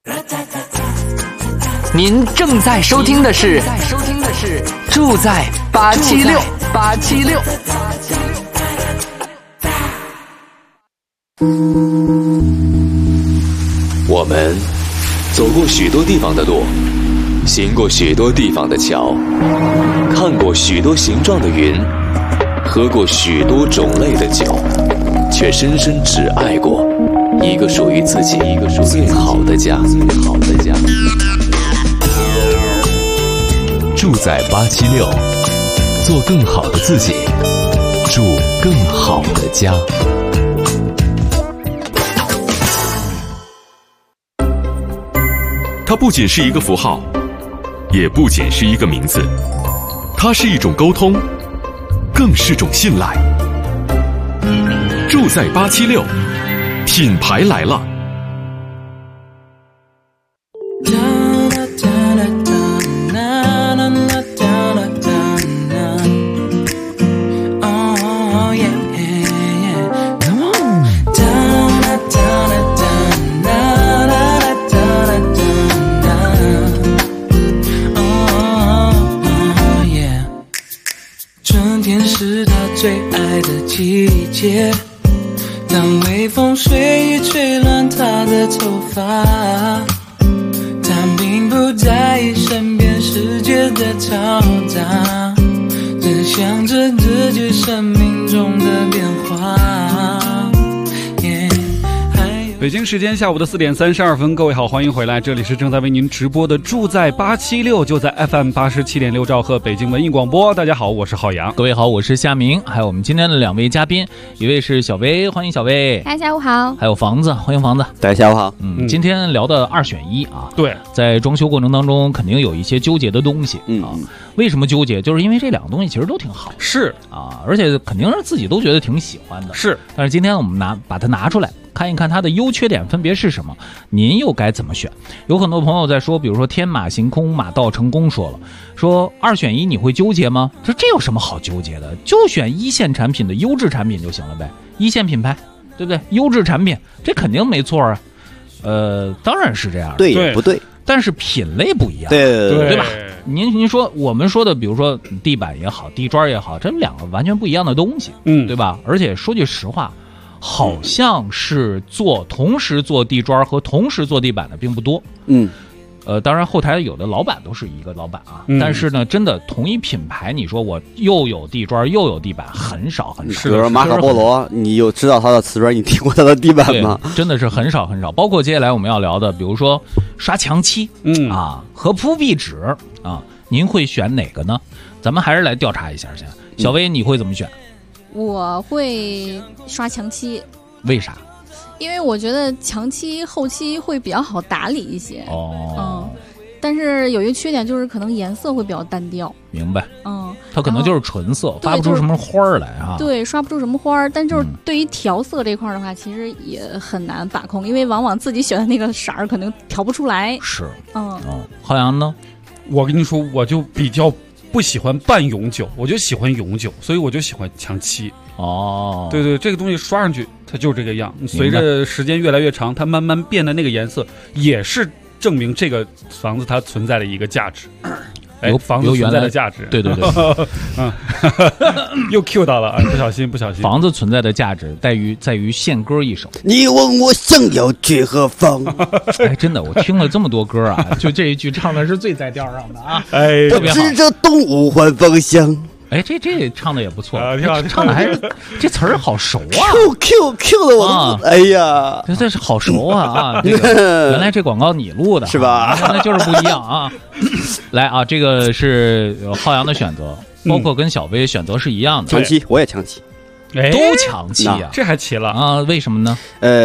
[SPEAKER 13] 您正在收听的是住在876。
[SPEAKER 1] 我们走过许多地方的路，行过许多地方的桥，看过许多形状的云，喝过许多种类的酒，却深深只爱过一个属于自己最好的家。
[SPEAKER 2] 住在876，做更好的自己，住更好的家。它不仅是一个符号，也不仅是一个名字，它是一种沟通，更是种信赖。住在876，品牌来了。
[SPEAKER 3] 最爱的季节，当微风随意吹乱她的头发，她并不在意身边世界在嘈杂，只想着自己生命中的变化。
[SPEAKER 4] 北京时间下午的4点32分，各位好，欢迎回来，这里是正在为您直播的住在876，就在 FM 87.6兆赫北京文艺广播。大家好，我是浩洋。
[SPEAKER 5] 各位好，我是夏明。还有我们今天的2位嘉宾，一位是小薇，欢迎小薇。
[SPEAKER 6] 大家下午好。
[SPEAKER 5] 还有房子，欢迎房子。
[SPEAKER 7] 大家下午好。
[SPEAKER 5] 今天聊的2选1啊。
[SPEAKER 4] 对，
[SPEAKER 5] 在装修过程当中肯定有一些纠结的东西啊。为什么纠结？就是因为这2个东西其实都挺好，
[SPEAKER 4] 是
[SPEAKER 5] 啊，而且肯定是自己都觉得挺喜欢的。
[SPEAKER 4] 是，
[SPEAKER 5] 但是今天我们把它拿出来看一看它的优缺点分别是什么，您又该怎么选？有很多朋友在说，比如说天马行空马到成功说2选1，你会纠结吗？这有什么好纠结的？就选1线产品的优质产品就行了呗，1线品牌，对不对？优质产品，这肯定没错啊。当然是这样，
[SPEAKER 7] 对也不对，
[SPEAKER 5] 但是品类不一样，
[SPEAKER 7] 对
[SPEAKER 5] 吧？您说我们说的，比如说地板也好，地砖也好，这2个完全不一样的东西，对吧？而且说句实话，好像是同时做地砖和同时做地板的并不多。当然后台有的老板都是一个老板啊，但是呢，真的同一品牌，你说我又有地砖又有地板，很少很少。
[SPEAKER 7] 比如说马可波罗，你有知道他的瓷砖，你听过他的地板吗？
[SPEAKER 5] 真的是很少很少。包括接下来我们要聊的，比如说刷墙漆，和铺壁纸啊，您会选哪个呢？咱们还是来调查一下先。小薇，你会怎么选？
[SPEAKER 6] 我会刷墙漆。
[SPEAKER 5] 为啥？
[SPEAKER 6] 因为我觉得墙漆后期会比较好打理一些。但是有一个缺点就是可能颜色会比较单调。
[SPEAKER 5] 明白。它可能就是纯色，发不出什么花儿来啊。
[SPEAKER 6] 对，刷不出什么花儿。但就是对于调色这块的话，其实也很难把控，因为往往自己选的那个色儿可能调不出来。
[SPEAKER 5] 是。浩洋呢？
[SPEAKER 4] 我跟你说，我就比较不喜欢半永久，我就喜欢永久，所以我就喜欢墙漆。对对，这个东西刷上去它就是这个样，随着时间越来越长，它慢慢变的那个颜色，也是证明这个房子它存在的一个价值。房子存在的价值，
[SPEAKER 5] 对，
[SPEAKER 4] 又 Q 到了啊！不小心。
[SPEAKER 5] 房子存在的价值在于献歌一首。
[SPEAKER 7] 你问我想要去何方？
[SPEAKER 5] 真的，我听了这么多歌啊，就这一句唱的是最在调上的啊！
[SPEAKER 7] 我指着东吴换方向。
[SPEAKER 5] 这唱的也不错，唱的还是这词儿好熟啊
[SPEAKER 7] ！Q 的我，哎呀，
[SPEAKER 5] 这是好熟啊！原来这广告你录的
[SPEAKER 7] 是吧？
[SPEAKER 5] 那就是不一样啊！来啊，这个是浩洋的选择，包括跟小薇选择是一样的。
[SPEAKER 7] 墙漆，我也墙漆，
[SPEAKER 5] 都墙漆啊！
[SPEAKER 4] 这还齐了
[SPEAKER 5] 啊？为什么呢？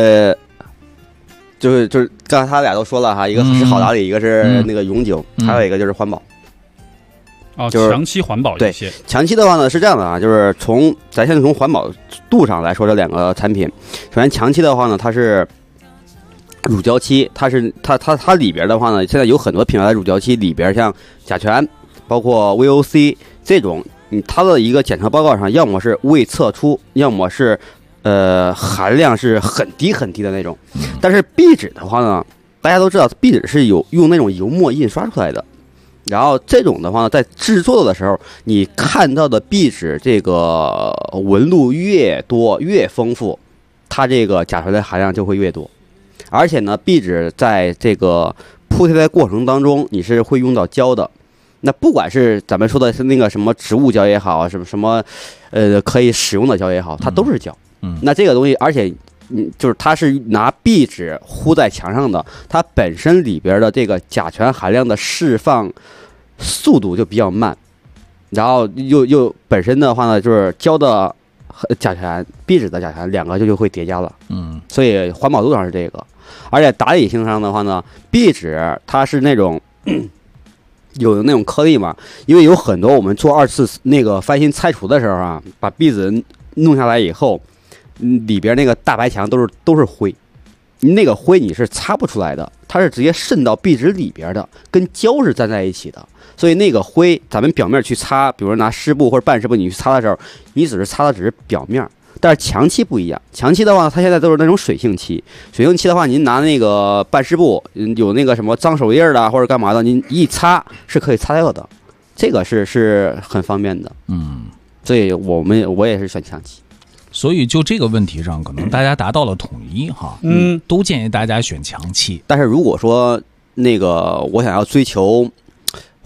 [SPEAKER 7] 就是刚才他俩都说了哈，一个是好打理，一个是那个永久，还有一个就是环保。
[SPEAKER 4] 就是墙漆环保一些。
[SPEAKER 7] 对，墙漆的话呢是这样的啊，就是咱先从环保度上来说这2个产品。首先墙漆的话呢，它是乳胶漆，它里边的话呢，现在有很多品牌的乳胶漆里边，像甲醛，包括 VOC 这种，它的一个检测报告上，要么是未测出，要么是含量是很低很低的那种。但是壁纸的话呢，大家都知道壁纸是用那种油墨印刷出来的。然后这种的话呢，在制作的时候，你看到的壁纸这个纹路越多越丰富，它这个甲醛的含量就会越多。而且呢，壁纸在这个铺贴的过程当中，你是会用到胶的。那不管是咱们说的是那个什么植物胶也好，什么可以使用的胶也好，它都是胶。那这个东西，而且就是它是拿壁纸糊在墙上的，它本身里边的这个甲醛含量的释放速度就比较慢，然后又本身的话呢，就是胶的甲醛、壁纸的甲醛2个就会叠加了。所以环保度上是这个，而且打理性上的话呢，壁纸它是那种有那种颗粒嘛，因为有很多我们做2次那个翻新拆除的时候啊，把壁纸弄下来以后。里边那个大白墙都是灰，那个灰你是擦不出来的，它是直接渗到壁纸里边的，跟胶是粘在一起的。所以那个灰咱们表面去擦，比如拿湿布或者半湿布你去擦的时候，你只是擦的只是表面。但是墙漆不一样，墙漆的话它现在都是那种水性漆，水性漆的话您拿那个半湿布有那个什么脏手印的或者干嘛的，您一擦是可以擦掉的，这个是很方便的。所以我也是选墙漆。
[SPEAKER 5] 所以就这个问题上，可能大家达到了统一哈，都建议大家选墙漆。
[SPEAKER 7] 但是如果说那个我想要追求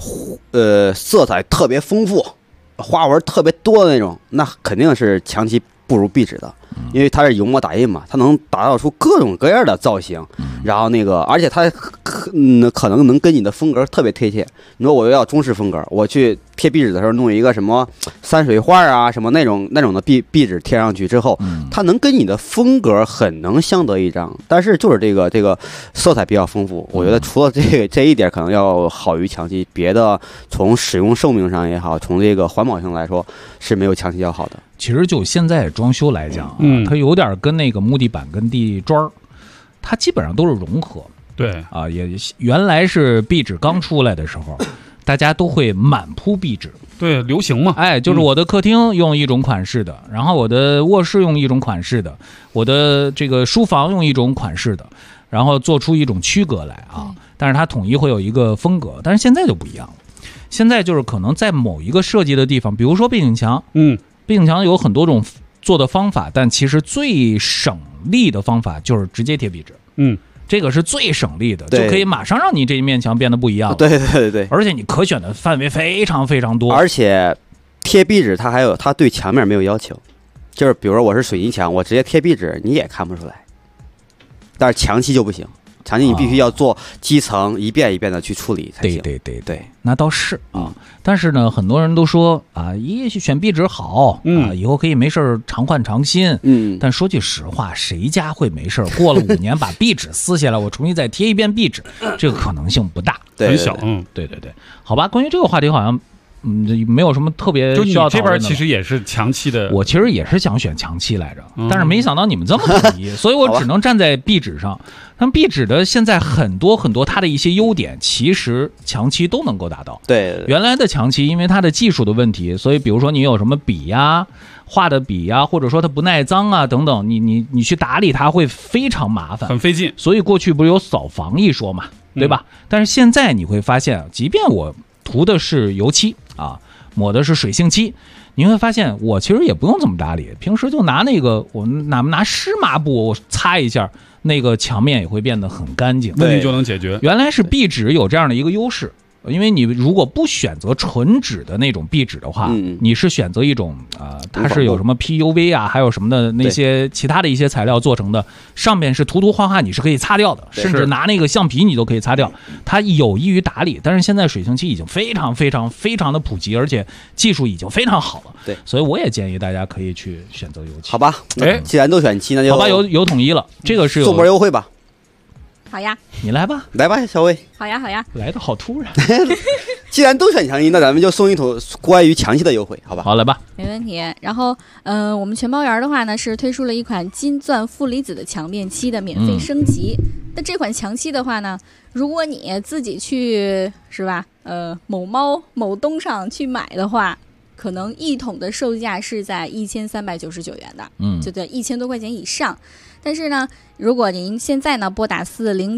[SPEAKER 7] 色彩特别丰富、花纹特别多的那种，那肯定是墙漆不如壁纸的。因为它是油墨打印嘛，它能打造出各种各样的造型，然后而且它可能能跟你的风格特别贴切。你说我要中式风格，我去贴壁纸的时候弄一个什么山水画啊，什么那种的壁纸贴上去之后，它能跟你的风格很能相得益彰。但是就是这个色彩比较丰富，我觉得除了这一点可能要好于墙漆，别的从使用寿命上也好，从这个环保性来说是没有墙漆要好的。
[SPEAKER 5] 其实就现在装修来讲，它有点跟那个木地板跟地砖，它基本上都是融合。
[SPEAKER 4] 对
[SPEAKER 5] 啊，也原来是壁纸刚出来的时候，大家都会满铺壁纸，
[SPEAKER 4] 对，流行嘛。
[SPEAKER 5] 哎，就是我的客厅用一种款式的，然后我的卧室用一种款式的，我的这个书房用一种款式的，然后做出一种区隔来啊。但是它统一会有一个风格，但是现在就不一样了。现在就是可能在某一个设计的地方，比如说背景墙，背景墙有很多种做的方法，但其实最省力的方法就是直接贴壁纸。这个是最省力的，就可以马上让你这一面墙变得不一样了。
[SPEAKER 7] 对，
[SPEAKER 5] 而且你可选的范围非常非常多。
[SPEAKER 7] 而且贴壁纸它对墙面没有要求，就是比如说我是水泥墙，我直接贴壁纸你也看不出来。但是墙漆就不行，墙漆你必须要做基层一遍一遍的去处理才行。
[SPEAKER 5] 对，那倒是啊。但是呢，很多人都说啊，选壁纸好啊，以后可以没事常换常新。但说句实话，谁家会没事过了5年把壁纸撕下来，我重新再贴一遍壁纸，这个可能性不大，
[SPEAKER 4] 很小。
[SPEAKER 5] 对，好吧。关于这个话题，好像没有什么特别需要讨论的。就你这边
[SPEAKER 4] 其实也是墙漆的，
[SPEAKER 5] 我其实也是想选墙漆来着，但是没想到你们这么统一，所以我只能站在壁纸上。那么壁纸的现在很多它的一些优点，其实墙漆都能够达到。
[SPEAKER 7] 对，
[SPEAKER 5] 原来的墙漆因为它的技术的问题，所以比如说你有什么笔呀、画的笔呀，或者说它不耐脏啊等等，你去打理它会非常麻烦，
[SPEAKER 4] 很费劲。
[SPEAKER 5] 所以过去不是有扫房一说嘛，对吧？但是现在你会发现，即便我涂的是油漆啊，抹的是水性漆，你会发现我其实也不用这么打理，平时就拿我拿湿抹布我擦一下，那个墙面也会变得很干净，
[SPEAKER 4] 问题就能解决。
[SPEAKER 5] 原来是壁纸有这样的一个优势，因为你如果不选择纯纸的那种壁纸的话，你是选择一种它是有什么 PUV 啊，还有什么的那些其他的一些材料做成的，上面是涂画你是可以擦掉的，甚至拿那个橡皮你都可以擦掉，它有益于打理。但是现在水性漆已经非常非常非常的普及，而且技术已经非常好了。
[SPEAKER 7] 对，
[SPEAKER 5] 所以我也建议大家可以去选择油漆。
[SPEAKER 7] 好吧，既然都选漆，那就
[SPEAKER 5] 好吧，有统一了，这个是
[SPEAKER 7] 做波优惠吧。
[SPEAKER 6] 好呀，
[SPEAKER 5] 你来吧，
[SPEAKER 7] 小薇。
[SPEAKER 6] 好呀，
[SPEAKER 5] 来的好突然。
[SPEAKER 7] 既然都选墙漆，那咱们就送一桶关于墙漆的优惠，好吧？
[SPEAKER 5] 好，来吧，
[SPEAKER 6] 没问题。然后，我们全包园的话呢，是推出了一款金钻负离子的墙面漆的免费升级。那这款墙漆的话呢，如果你自己去是吧，某猫某东上去买的话，可能一桶的售价是在1399元的，就在1000多块钱以上。但是呢，如果您现在呢拨打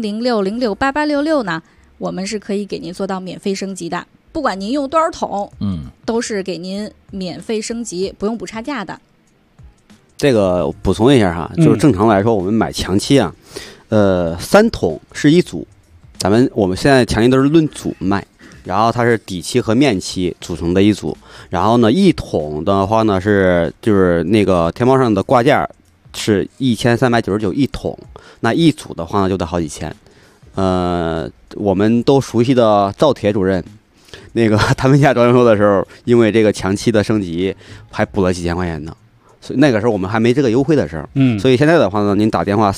[SPEAKER 6] 4006068866呢，我们是可以给您做到免费升级的，不管您用多少桶，都是给您免费升级，不用补差价的。
[SPEAKER 7] 这个补充一下哈，就是正常来说，我们买墙漆啊，3桶是一组，我们现在墙漆都是论组卖，然后它是底漆和面漆组成的一组，然后呢，1桶的话呢就是那个天猫上的挂件是1399一桶，那一组的话呢就得好几千。我们都熟悉的赵铁主任，那个他们家装修的时候，因为这个墙漆的升级，还补了几千块钱呢。所以那个时候我们还没这个优惠的时候，所以现在的话呢，您打电话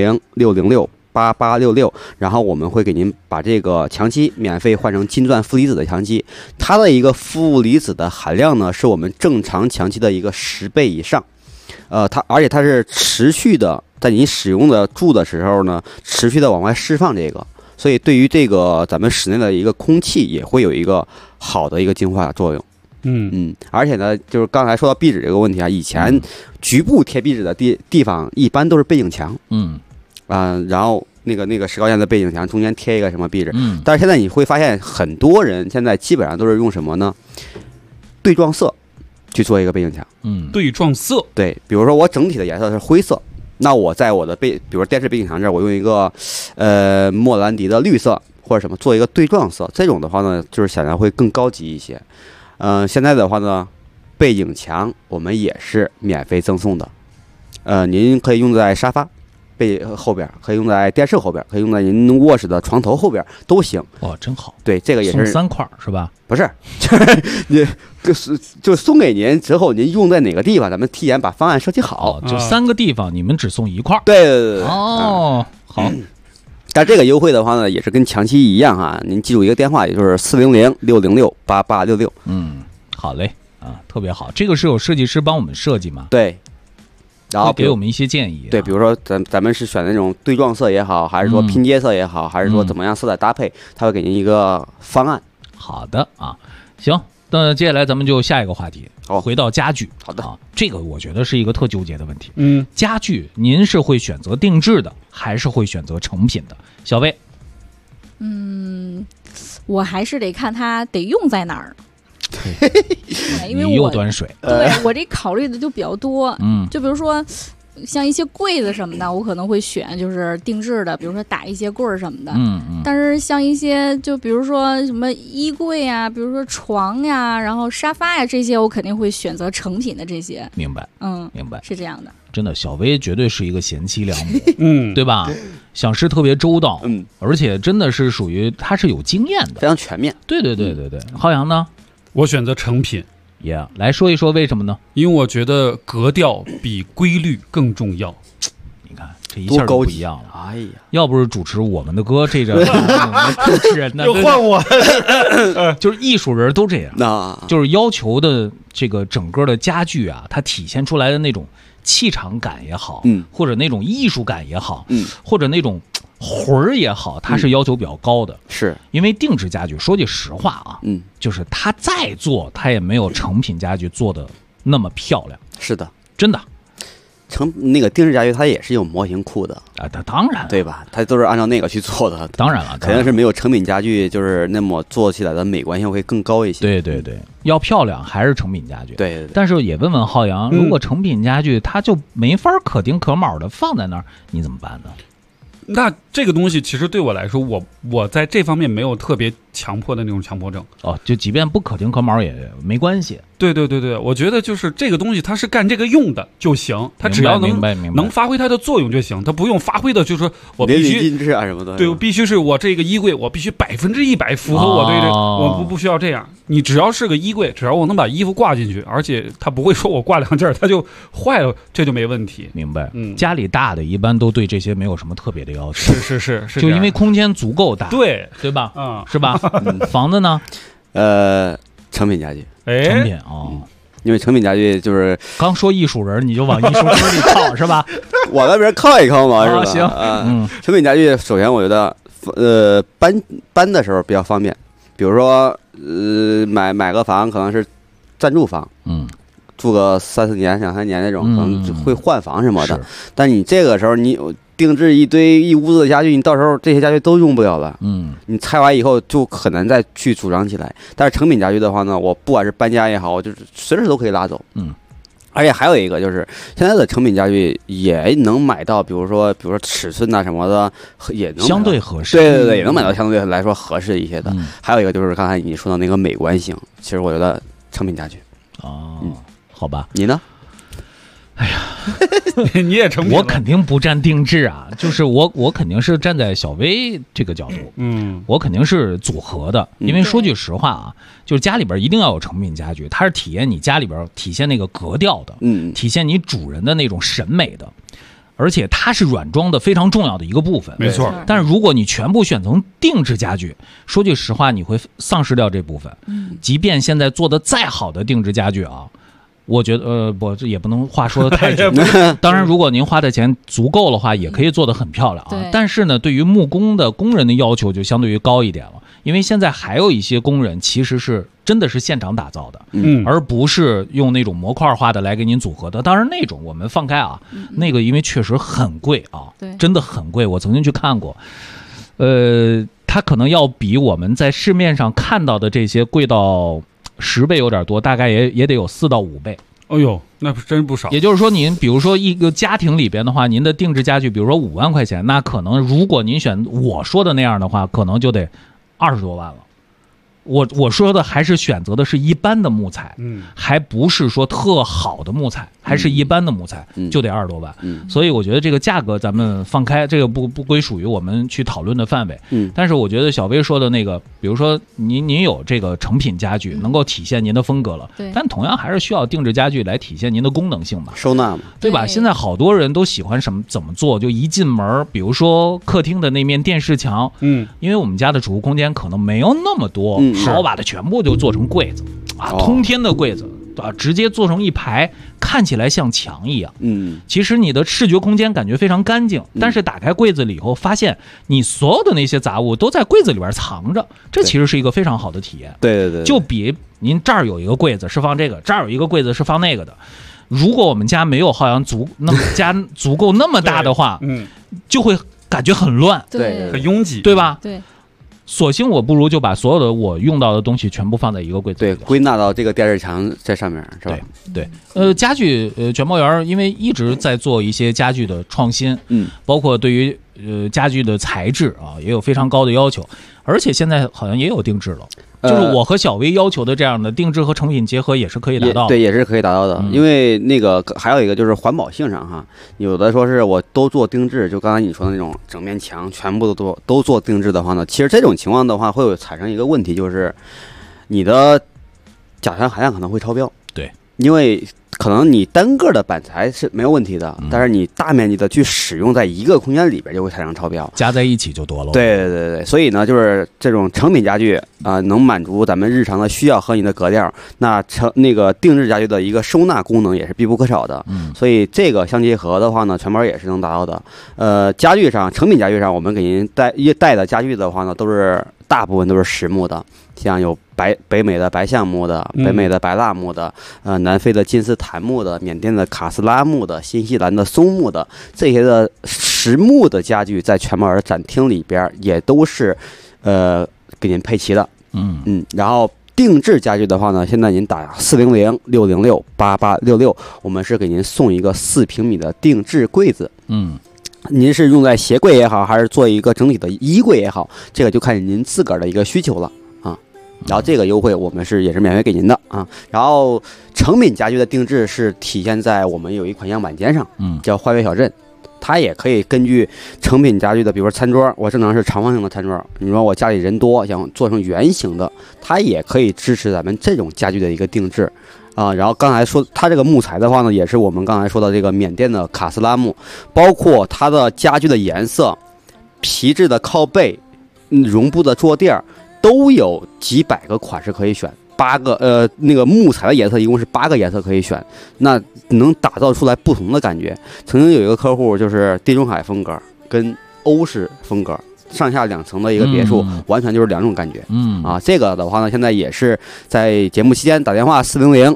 [SPEAKER 7] 400-606-8866，然后我们会给您把这个墙漆免费换成金钻负离子的墙漆，它的一个负离子的含量呢，是我们正常墙漆的一个10倍以上。而且它是持续的，在你使用的住的时候呢，持续的往外释放这个，所以对于这个咱们室内的一个空气也会有一个好的一个净化作用。而且呢，就是刚才说到壁纸这个问题啊，以前局部贴壁纸的地方一般都是背景墙，然后那个石膏线的背景墙中间贴一个什么壁纸，但是现在你会发现很多人现在基本上都是用什么呢？对撞色去做一个背景墙。
[SPEAKER 4] 对撞色，
[SPEAKER 7] 对，比如说我整体的颜色是灰色，那我在我的比如电视背景墙这儿，我用一个莫兰迪的绿色， 或者什么做一个对撞色，这种的话呢，就是显得会更高级一些。现在的话呢，背景墙我们也是免费赠送的，您可以用在沙发背后边，可以用在电视后边，可以用在您卧室的床头后边都行。
[SPEAKER 5] 哇，真好！
[SPEAKER 7] 对，这个也是
[SPEAKER 5] 送3块是吧？
[SPEAKER 7] 不是，就是就送给您之后，您用在哪个地方，咱们提前把方案设计好。
[SPEAKER 5] 就3个地方，你们只送1块。
[SPEAKER 7] 对。
[SPEAKER 5] 哦，好。
[SPEAKER 7] 但这个优惠的话呢，也是跟强期一样哈，您记住一个电话，也就是400-606-8866。
[SPEAKER 5] 好嘞啊，特别好。这个是有设计师帮我们设计吗？
[SPEAKER 7] 对。然后
[SPEAKER 5] 给我们一些建议。
[SPEAKER 7] 对，比如说咱们是选那种对撞色也好，还是说拼接色也好，还是说怎么样色彩搭配，他会给您一个方案。
[SPEAKER 5] 好的啊，行，那接下来咱们就下一个话题，回到家具。
[SPEAKER 7] 好的，
[SPEAKER 5] 这个我觉得是一个特纠结的问题。家具您是会选择定制的，还是会选择成品的？小薇，
[SPEAKER 6] 我还是得看它得用在哪儿。因为
[SPEAKER 5] 你又端水，
[SPEAKER 6] 对我这考虑的就比较多。就比如说像一些柜子什么的，我可能会选就是定制的，比如说打一些柜儿什么的。但是像一些就比如说什么衣柜呀，比如说床呀，然后沙发呀，这些我肯定会选择成品的这些。
[SPEAKER 5] 明白，明白，
[SPEAKER 6] 是这样的。
[SPEAKER 5] 真的，小薇绝对是一个贤妻良母，对吧？想事特别周到，而且真的是属于她是有经验的，
[SPEAKER 7] 非常全面。
[SPEAKER 5] 对。浩洋呢？
[SPEAKER 4] 我选择成品。
[SPEAKER 5] 来说一说为什么呢？
[SPEAKER 4] 因为我觉得格调比规律更重要。
[SPEAKER 5] 你看这一下就不一样了。
[SPEAKER 7] 哎呀，
[SPEAKER 5] 要不是主持我们的歌，这个主持人呢
[SPEAKER 4] 又换我，
[SPEAKER 5] 就是艺术人都这样，就是要求的这个整个的家具啊，它体现出来的那种气场感也好，或者那种艺术感也好，或者那种魂儿也好，它是要求比较高的。
[SPEAKER 7] 是
[SPEAKER 5] 因为定制家具，说句实话啊，就是它再做，它也没有成品家具做的那么漂亮。
[SPEAKER 7] 是的，
[SPEAKER 5] 真的。
[SPEAKER 7] 那个定制家具它也是有模型库的
[SPEAKER 5] 啊，它当然
[SPEAKER 7] 对吧？它都是按照那个去做的。
[SPEAKER 5] 当然了，
[SPEAKER 7] 肯定是没有成品家具就是那么做起来的美观性会更高一些。
[SPEAKER 5] 对，要漂亮还是成品家具。
[SPEAKER 7] 对。
[SPEAKER 5] 但是也问问浩洋，如果成品家具它就没法可丁可卯的放在那儿，你怎么办呢？
[SPEAKER 4] 那这个东西其实对我来说，我在这方面没有特别强迫的那种强迫症。
[SPEAKER 5] 就即便不可丁可卯也没关系。
[SPEAKER 4] 对，我觉得就是这个东西它是干这个用的就行，它只要能发挥它的作用就行，它不用发挥的就是说我必须
[SPEAKER 7] 定制啊什么的。
[SPEAKER 4] 对，我必须是我这个衣柜，我必须100%符合我对这，我不需要这样。你只要是个衣柜，只要我能把衣服挂进去，而且它不会说我挂2件它就坏了，这就没问题。
[SPEAKER 5] 明白。家里大的一般都对这些没有什么特别的要求。
[SPEAKER 4] 是，
[SPEAKER 5] 就因为空间足够大。
[SPEAKER 4] 对
[SPEAKER 5] 吧？是吧？房子呢？
[SPEAKER 7] 成品家具。
[SPEAKER 5] 成品
[SPEAKER 7] 因为成品家具就是
[SPEAKER 5] 刚说艺术人，你就往艺术歌里靠是吧？
[SPEAKER 7] 往那边靠一靠嘛，是吧？
[SPEAKER 5] 行。
[SPEAKER 7] 成品家具首先我觉得搬的时候比较方便，比如说买个房可能是暂住房，住个3-4年、2-3年那种，可能就会换房什么的。但你这个时候你定制一屋子的家具，你到时候这些家具都用不了了。你拆完以后就很难再去组装起来。但是成品家具的话呢，我不管是搬家也好，我就是随时都可以拉走。而且还有一个就是现在的成品家具也能买到，比如说尺寸呐什么的，也能
[SPEAKER 5] 相对合适。
[SPEAKER 7] 对，也能买到相对来说合适一些的。还有一个就是刚才你说的那个美观性，其实我觉得成品家具。
[SPEAKER 5] 好吧，
[SPEAKER 7] 你呢？
[SPEAKER 5] 哎呀，
[SPEAKER 4] 你也成品，
[SPEAKER 5] 我肯定不站定制啊，就是我肯定是站在小薇这个角度，我肯定是组合的，因为说句实话啊，就是家里边一定要有成品家具，它是体验你家里边体现那个格调的，体现你主人的那种审美的，而且它是软装的非常重要的一个部分，
[SPEAKER 4] 没错。
[SPEAKER 5] 但是如果你全部选择定制家具，说句实话，你会丧失掉这部分。即便现在做的再好的定制家具啊。我觉得我这也不能话说的太准。当然，如果您花的钱足够的话，也可以做得很漂亮啊。但是呢，对于木工的工人的要求就相对于高一点了，因为现在还有一些工人其实是真的是现场打造的，而不是用那种模块化的来给您组合的。当然，那种我们放开啊，那个因为确实很贵啊，真的很贵。我曾经去看过，它可能要比我们在市面上看到的这些贵到10倍有点多，大概也得有4到5倍。
[SPEAKER 4] 哦呦，那真不少。
[SPEAKER 5] 也就是说，您比如说一个家庭里边的话，您的定制家具，比如说5万块钱，那可能如果您选我说的那样的话，可能就得20多万了。我说的还是选择的是一般的木材，还不是说特好的木材，还是一般的木材，就得20多万。所以我觉得这个价格咱们放开，这个不归属于我们去讨论的范围。但是我觉得小薇说的那个，比如说您有这个成品家具，能够体现您的风格了，但同样还是需要定制家具来体现您的功能性嘛，
[SPEAKER 7] 收纳嘛，
[SPEAKER 5] 对吧？现在好多人都喜欢怎么做，就一进门，比如说客厅的那面电视墙，因为我们家的储物空间可能没有那么多。好把它全部就做成柜子通天的柜子直接做成一排，看起来像墙一样。其实你的视觉空间感觉非常干净，但是打开柜子里以后，发现你所有的那些杂物都在柜子里边藏着，这其实是一个非常好的体验。
[SPEAKER 7] 对，
[SPEAKER 5] 就比您这儿有一个柜子是放这个，这儿有一个柜子是放那个的。如果我们家没有好像足够那么大的话，就会感觉很乱，
[SPEAKER 7] 对，
[SPEAKER 4] 很拥挤，
[SPEAKER 5] 对吧？
[SPEAKER 6] 对。
[SPEAKER 5] 索性我不如就把所有的我用到的东西全部放在一个柜子，
[SPEAKER 7] 对，归纳到这个电视墙在上面，是吧？
[SPEAKER 5] 对，家具卷包园因为一直在做一些家具的创新，包括对于家具的材质也有非常高的要求，而且现在好像也有定制了。就是我和小薇要求的这样的定制和成品结合也是可以达到的，
[SPEAKER 7] 对，也是可以达到的。因为那个还有一个就是环保性上哈，有的说是我都做定制，就刚才你说的那种整面墙全部都做定制的话呢，其实这种情况的话会有产生一个问题，就是你的甲醛含量可能会超标。
[SPEAKER 5] 对，
[SPEAKER 7] 因为可能你单个的板材是没有问题的，但是你大面积的去使用在一个空间里边就会产生超标，
[SPEAKER 5] 加在一起就多了。
[SPEAKER 7] 对，所以呢，就是这种成品家具能满足咱们日常的需要和你的格调，那那个定制家具的一个收纳功能也是必不可少的。所以这个相结合的话呢，全包也是能达到的。家具上，成品家具上，我们给您带的家具的话呢，大部分都是实木的，像有北美的白橡木的，北美的白蜡木的，南非的金丝檀木的，缅甸的卡斯拉木的，新西兰的松木的，这些的实木的家具在全包园展厅里边也都是给您配齐的。然后定制家具的话呢，现在您打400-606-8866，我们是给您送一个4平米的定制柜子。您是用在鞋柜也好，还是做一个整体的衣柜也好，这个就看您自个儿的一个需求了啊。然后这个优惠我们也是免费给您的啊。然后成品家具的定制是体现在我们有一款样板间上，叫幻乐小镇。它也可以根据成品家具的，比如说餐桌，我正常是长方形的餐桌，你说我家里人多，想做成圆形的，它也可以支持咱们这种家具的一个定制。然后刚才说它这个木材的话呢，也是我们刚才说的这个缅甸的卡斯拉木，包括它的家具的颜色、皮质的靠背、绒布的坐垫，都有几百个款式可以选，8个那个木材的颜色一共是8个颜色可以选，那能打造出来不同的感觉。曾经有一个客户就是地中海风格跟欧式风格，上下2层的一个别墅，完全就是2种感觉。这个的话呢，现在也是在节目期间打电话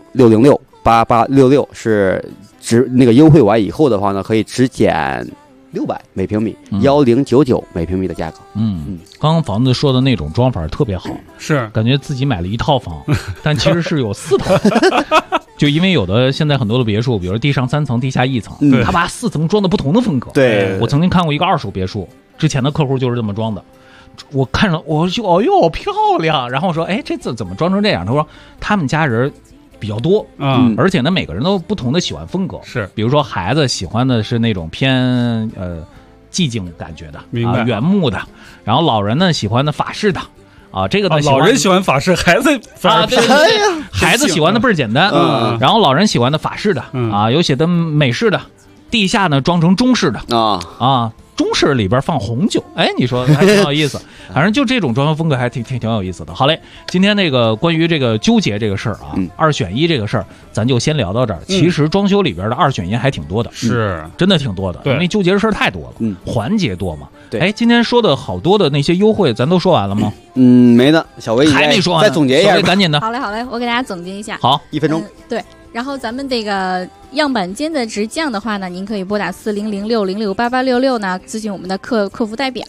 [SPEAKER 7] 400-606-8866，是那个优惠完以后的话呢，可以只减600每平米，1099每平米的价格。
[SPEAKER 5] 刚刚房子说的那种装法特别好，
[SPEAKER 4] 是
[SPEAKER 5] 感觉自己买了1套房，但其实是有4套。就因为有的现在很多的别墅，比如地上3层，地下1层，他把4层装的不同的风格。
[SPEAKER 7] 对，
[SPEAKER 5] 我曾经看过一个2手别墅。之前的客户就是这么装的，我看着我就哦哟漂亮，然后说哎这怎么装成这样？他说他们家人比较多，而且呢每个人都不同的喜欢风格，
[SPEAKER 4] 是
[SPEAKER 5] 比如说孩子喜欢的是那种偏寂静感觉的，
[SPEAKER 4] 明白
[SPEAKER 5] 原木的，然后老人呢喜欢的法式的。这个呢，
[SPEAKER 4] 老人喜欢法式，孩子反而
[SPEAKER 5] 对，孩子喜欢的倍儿简单，然后老人喜欢的法式的有写的美式的，地下呢装成中式的中式里边放红酒，哎，你说还挺有意思。反正就这种装修风格还挺有意思的。好嘞，今天那个关于这个纠结这个事儿2选1这个事儿，咱就先聊到这儿。其实装修里边的2选1还挺多的，
[SPEAKER 4] 是
[SPEAKER 5] 真的挺多的，因为纠结的事儿太多了，环节多嘛。
[SPEAKER 7] 对，
[SPEAKER 5] 哎，今天说的好多的那些优惠，咱都说完了吗？
[SPEAKER 7] 没呢，小薇
[SPEAKER 5] 还没说完，
[SPEAKER 7] 再总结一下，
[SPEAKER 5] 赶紧的。
[SPEAKER 6] 好嘞，我给大家总结一下。
[SPEAKER 5] 好
[SPEAKER 7] ，1分钟。
[SPEAKER 6] 对。然后咱们这个样板间的直降的话呢，您可以拨打400-606-8866呢咨询我们的客服代表。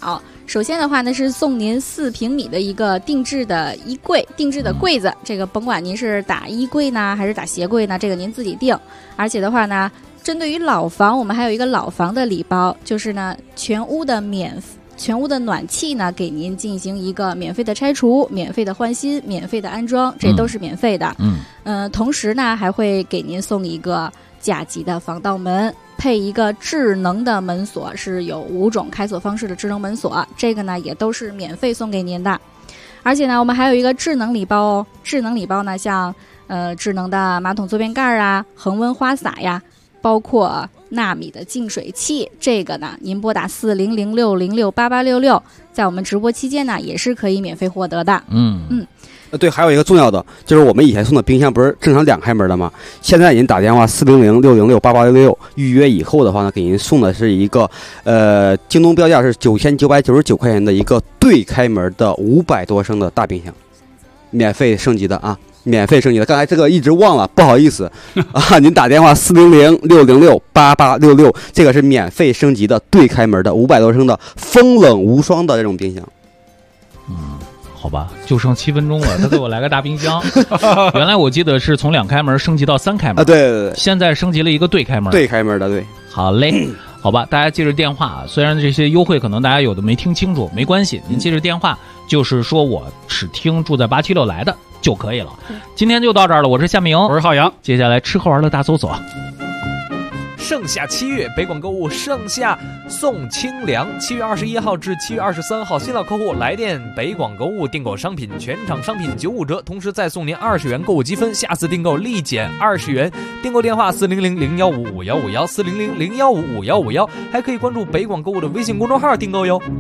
[SPEAKER 6] 首先的话呢，是送您4平米的一个定制的衣柜、定制的柜子。这个甭管您是打衣柜呢，还是打鞋柜呢，这个您自己定。而且的话呢，针对于老房，我们还有一个老房的礼包，就是呢，全屋的暖气呢，给您进行一个免费的拆除、免费的换新、免费的安装，这都是免费的。同时呢，还会给您送一个甲级的防盗门。配一个智能的门锁，是有5种开锁方式的智能门锁，这个呢也都是免费送给您的。而且呢，我们还有一个智能礼包哦。智能礼包呢，像智能的马桶坐便盖啊、恒温花洒呀，包括纳米的净水器，这个呢，您拨打4006068866，在我们直播期间呢，也是可以免费获得的。
[SPEAKER 7] 对，还有一个重要的，就是我们以前送的冰箱不是正常2开门的吗？现在您打电话4006068866预约以后的话呢，给您送的是一个京东标价是9999块钱的一个对开门的500多升的大冰箱，免费升级的啊，免费升级的。刚才这个一直忘了，不好意思啊，您打电话4006068866，这个是免费升级的对开门的500多升的风冷无霜的这种冰箱。
[SPEAKER 5] 好吧，就剩7分钟了，他给我来个大冰箱。原来我记得是从2开门升级到3开门
[SPEAKER 7] 啊，对，
[SPEAKER 5] 现在升级了一个对开门，
[SPEAKER 7] 对开门的，对。
[SPEAKER 5] 好嘞，好吧，大家记着电话，虽然这些优惠可能大家有的没听清楚，没关系，您记着电话，就是说我只听住在876来的就可以了。今天就到这儿了，我是夏明，
[SPEAKER 4] 我是浩洋，
[SPEAKER 5] 接下来吃喝玩乐大搜索。
[SPEAKER 14] 盛夏7月，北广购物盛夏送清凉。7月21号至7月23号，新老客户来电北广购物订购商品，全场商品95折，同时再送您20元购物积分，下次订购立减20元。订购电话400-015-5151，400-015-5151，还可以关注北广购物的微信公众号订购哟。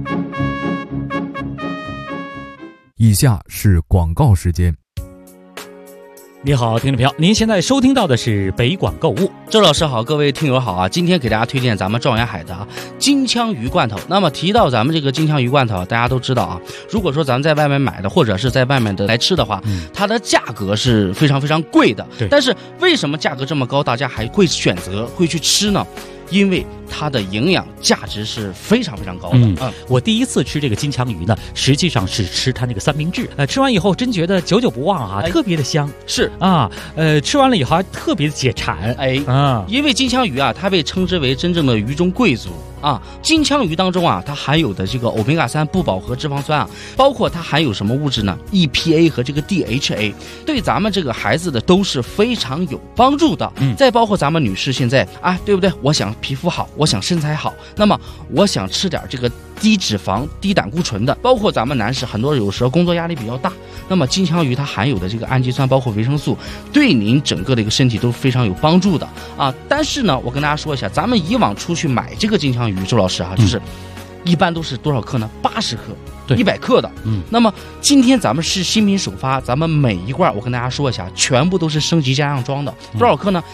[SPEAKER 15] 以下是广告时间。
[SPEAKER 16] 你好，听众朋友，您现在收听到的是北广购物。
[SPEAKER 17] 周老师好，各位听友好啊！今天给大家推荐咱们状元海的金枪鱼罐头。那么提到咱们这个金枪鱼罐头，大家都知道啊，如果说咱们在外面买的，或者是在外面的来吃的话，它的价格是非常非常贵的。但是为什么价格这么高，大家还会选择会去吃呢？因为它的营养价值是非常非常高的。
[SPEAKER 16] 我第一次吃这个金枪鱼呢，实际上是吃它那个三明治。吃完以后真觉得久久不忘啊，特别的香。
[SPEAKER 17] 是
[SPEAKER 16] 啊，吃完了以后还特别的解馋。
[SPEAKER 17] 因为金枪鱼啊，它被称之为真正的鱼中贵族。金枪鱼当中啊，它含有的这个欧米伽3不饱和脂肪酸啊，包括它含有什么物质呢 ？EPA 和这个 DHA， 对咱们这个孩子的都是非常有帮助的。再包括咱们女士现在啊，对不对？我想皮肤好，我想身材好，那么我想吃点这个低脂肪、低胆固醇的。包括咱们男士，很多有时候工作压力比较大，那么金枪鱼它含有的这个氨基酸，包括维生素，对您整个的一个身体都非常有帮助的啊。但是呢，我跟大家说一下，咱们以往出去买这个金枪鱼，周老师啊，就是一般都是多少克呢？80克。100克的，那么今天咱们是新品首发，咱们每一罐我跟大家说一下，全部都是升级加上装的，多少克呢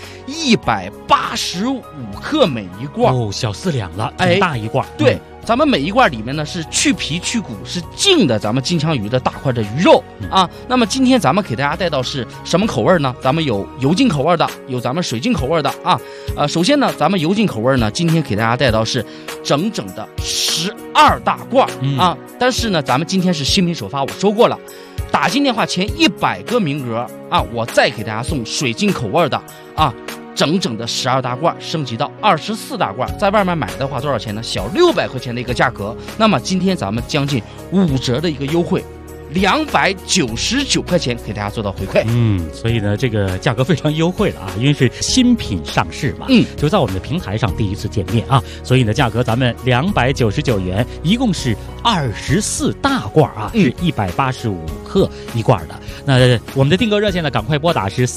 [SPEAKER 17] ？185克每一罐，
[SPEAKER 16] 哦，小4两了，挺大一罐。
[SPEAKER 17] 对，咱们每一罐里面呢是去皮去骨，是净的咱们金枪鱼的大块的鱼肉啊。那么今天咱们给大家带到是什么口味呢？咱们有油浸口味的，有咱们水浸口味的啊。首先呢，咱们油浸口味呢，今天给大家带到是整整的12大罐啊。但是呢，咱们今天是新品首发，我说过了，打进电话前100个名额啊，我再给大家送水晶口味的啊，整整的12大罐，升级到24大罐，在外面买的话多少钱呢？小600块钱的一个价格。那么今天咱们将近5折的一个优惠，299块钱给大家做到回馈。
[SPEAKER 16] 所以呢，这个价格非常优惠了啊，因为是新品上市嘛，就在我们的平台上第一次见面啊，所以呢，价格咱们299元，一共是24大罐啊，是185克一罐的。那我们的订购热线呢，赶快拨打是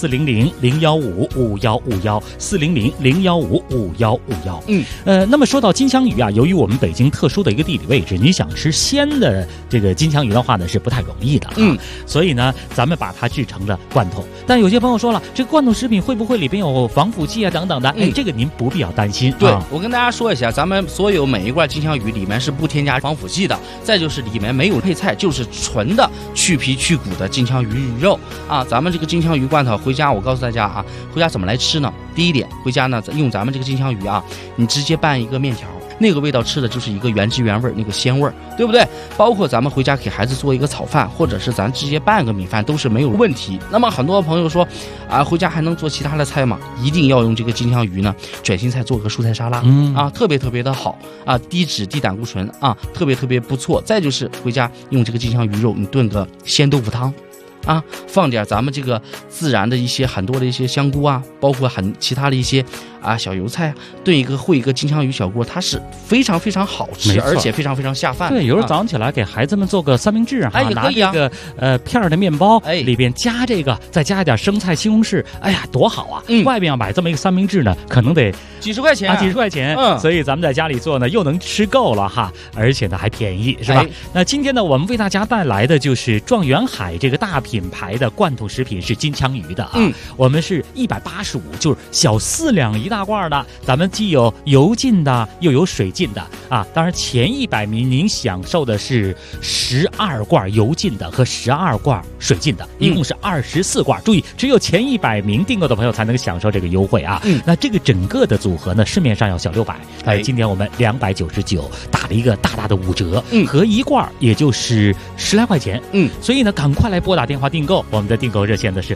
[SPEAKER 16] 400-015-5151，400-015-5151。那么说到金枪鱼啊，由于我们北京特殊的一个地理位置，你想吃鲜的这个金枪鱼的话呢，是不太容易的啊。所以呢，咱们把它制成了罐头。但有些朋友说了，这个罐头食品会不会里边有防腐剂啊等等的？这个您不必要担心。
[SPEAKER 17] 对，我跟大家说一下，咱们所有每一罐金枪鱼里面是不添加防腐剂的，再就是里面没有配菜，就是纯的去皮去骨的金枪鱼肉啊。咱们这个金枪鱼罐头回家，我告诉大家啊，回家怎么来吃呢？第一点，回家呢用咱们这个金枪鱼啊，你直接拌一个面条。 那个味道吃的就是一个原汁原味那个鲜味儿，对不对？包括咱们回家给孩子做一个炒饭，或者是咱直接拌个米饭都是没有问题。那么很多朋友说啊，回家还能做其他的菜吗？一定要用这个金枪鱼呢，卷心菜做个蔬菜沙拉，啊，特别特别的好啊，低脂低胆固醇啊，特别特别不错。再就是回家用这个金枪鱼肉，你炖个鲜豆腐汤。啊，放点咱们这个自然的一些很多的一些香菇啊，包括其他的一些啊小油菜，炖一个烩一个金枪鱼小锅，它是非常非常好吃，而且非常非常下饭。
[SPEAKER 16] 对，有时候早上起来给孩子们做个三明治啊，
[SPEAKER 17] 也可以啊，
[SPEAKER 16] 拿这个片儿的面包，里边加这个，再加一点生菜、西红柿，哎呀，多好啊！外边要买这么一个三明治呢，可能得
[SPEAKER 17] 几十块钱
[SPEAKER 16] 啊，几十块钱。所以咱们在家里做呢，又能吃够了哈，而且呢还便宜，是吧？那今天呢，我们为大家带来的就是状元海这个大品牌的罐头食品是金枪鱼的啊，我们是185，就是小4两一大罐的，咱们既有油浸的又有水浸的啊。当然前100名您享受的是12罐油浸的和12罐水浸的，一共是24罐。注意，只有前100名订购的朋友才能享受这个优惠啊。那这个整个的组合呢，市面上要小600，今天我们299打了一个大大的5折，合一罐也就是10来块钱。所以呢，赶快来拨打电话订购。我们的订购热线呢是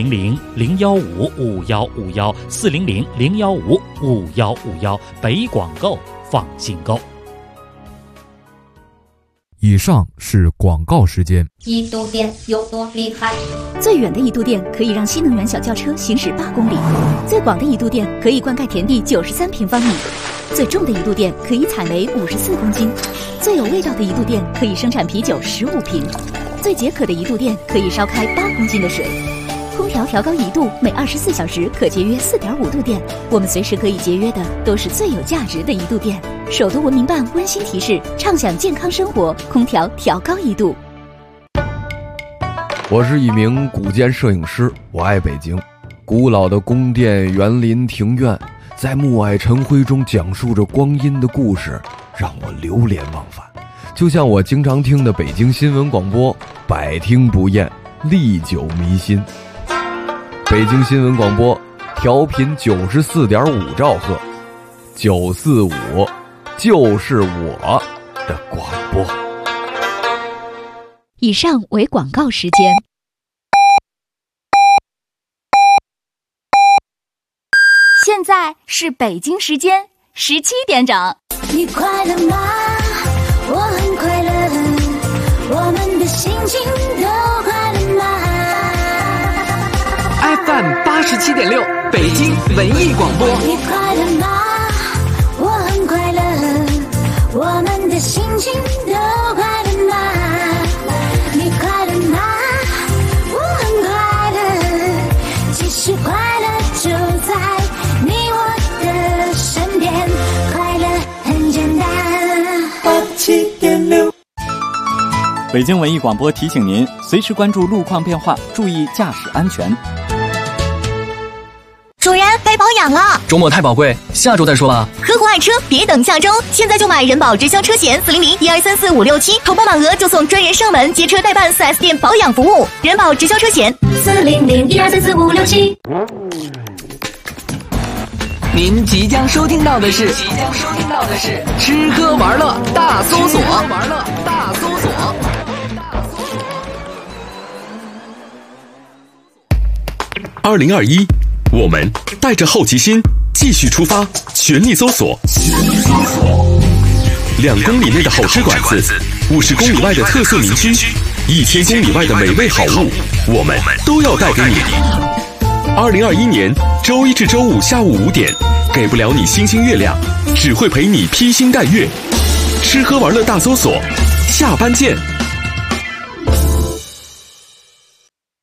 [SPEAKER 16] 400-015-515，400-015-515，北广购放心购。
[SPEAKER 15] 以上是广告时间。
[SPEAKER 18] 一度电有多厉害？
[SPEAKER 19] 最远的一度电可以让新能源小轿车行驶8公里，最广的一度电可以灌溉田地93平方米，最重的一度电可以采煤54公斤，最有味道的一度电可以生产啤酒15瓶，最解渴的一度电可以烧开8公斤的水。空调调高1度，每24小时可节约4.5度电。我们随时可以节约的都是最有价值的一度电。首都文明办温馨提示：畅享健康生活，空调调高1度。
[SPEAKER 20] 我是一名古建摄影师，我爱北京。古老的宫殿、园林、庭院，在暮霭晨辉中讲述着光阴的故事，让我流连忘返。就像我经常听的北京新闻广播，百听不厌，历久弥新。北京新闻广播调频94.5兆赫，945就是我的广播。
[SPEAKER 19] 以上为广告时间。
[SPEAKER 12] 现在是北京时间17点整。
[SPEAKER 21] 你快乐吗？我很快乐，我们的心情都快乐吗？
[SPEAKER 13] FM 87.6，北京文艺广播。
[SPEAKER 21] 你快乐吗？我很快乐，我们的心情都快乐吗？你快乐吗？我很快乐，其实快乐就在你我的身边，快乐很简单。87.6。
[SPEAKER 11] 北京文艺广播提醒您，随时关注路况变化，注意驾驶安全。
[SPEAKER 12] 主人，该保养了。
[SPEAKER 2] 周末太宝贵，下周再说吧。
[SPEAKER 12] 合伙爱车，别等下周，现在就买人保直销车险400-1234-567，投保满额就送专人上门接车代办 4S 店保养服务。人保直销车险400-1234-567。
[SPEAKER 13] 您即将收听到的是吃喝玩乐大搜索。
[SPEAKER 8] 2021，我们带着好奇心继续出发，全力搜索。2公里内的好吃馆子，50公里外的特色民居，1000公里外的美味好物，我们都要带给你。2021年周一至周五下午5点，给不了你星星月亮，只会陪你披星戴月。吃喝玩乐大搜索，下班见。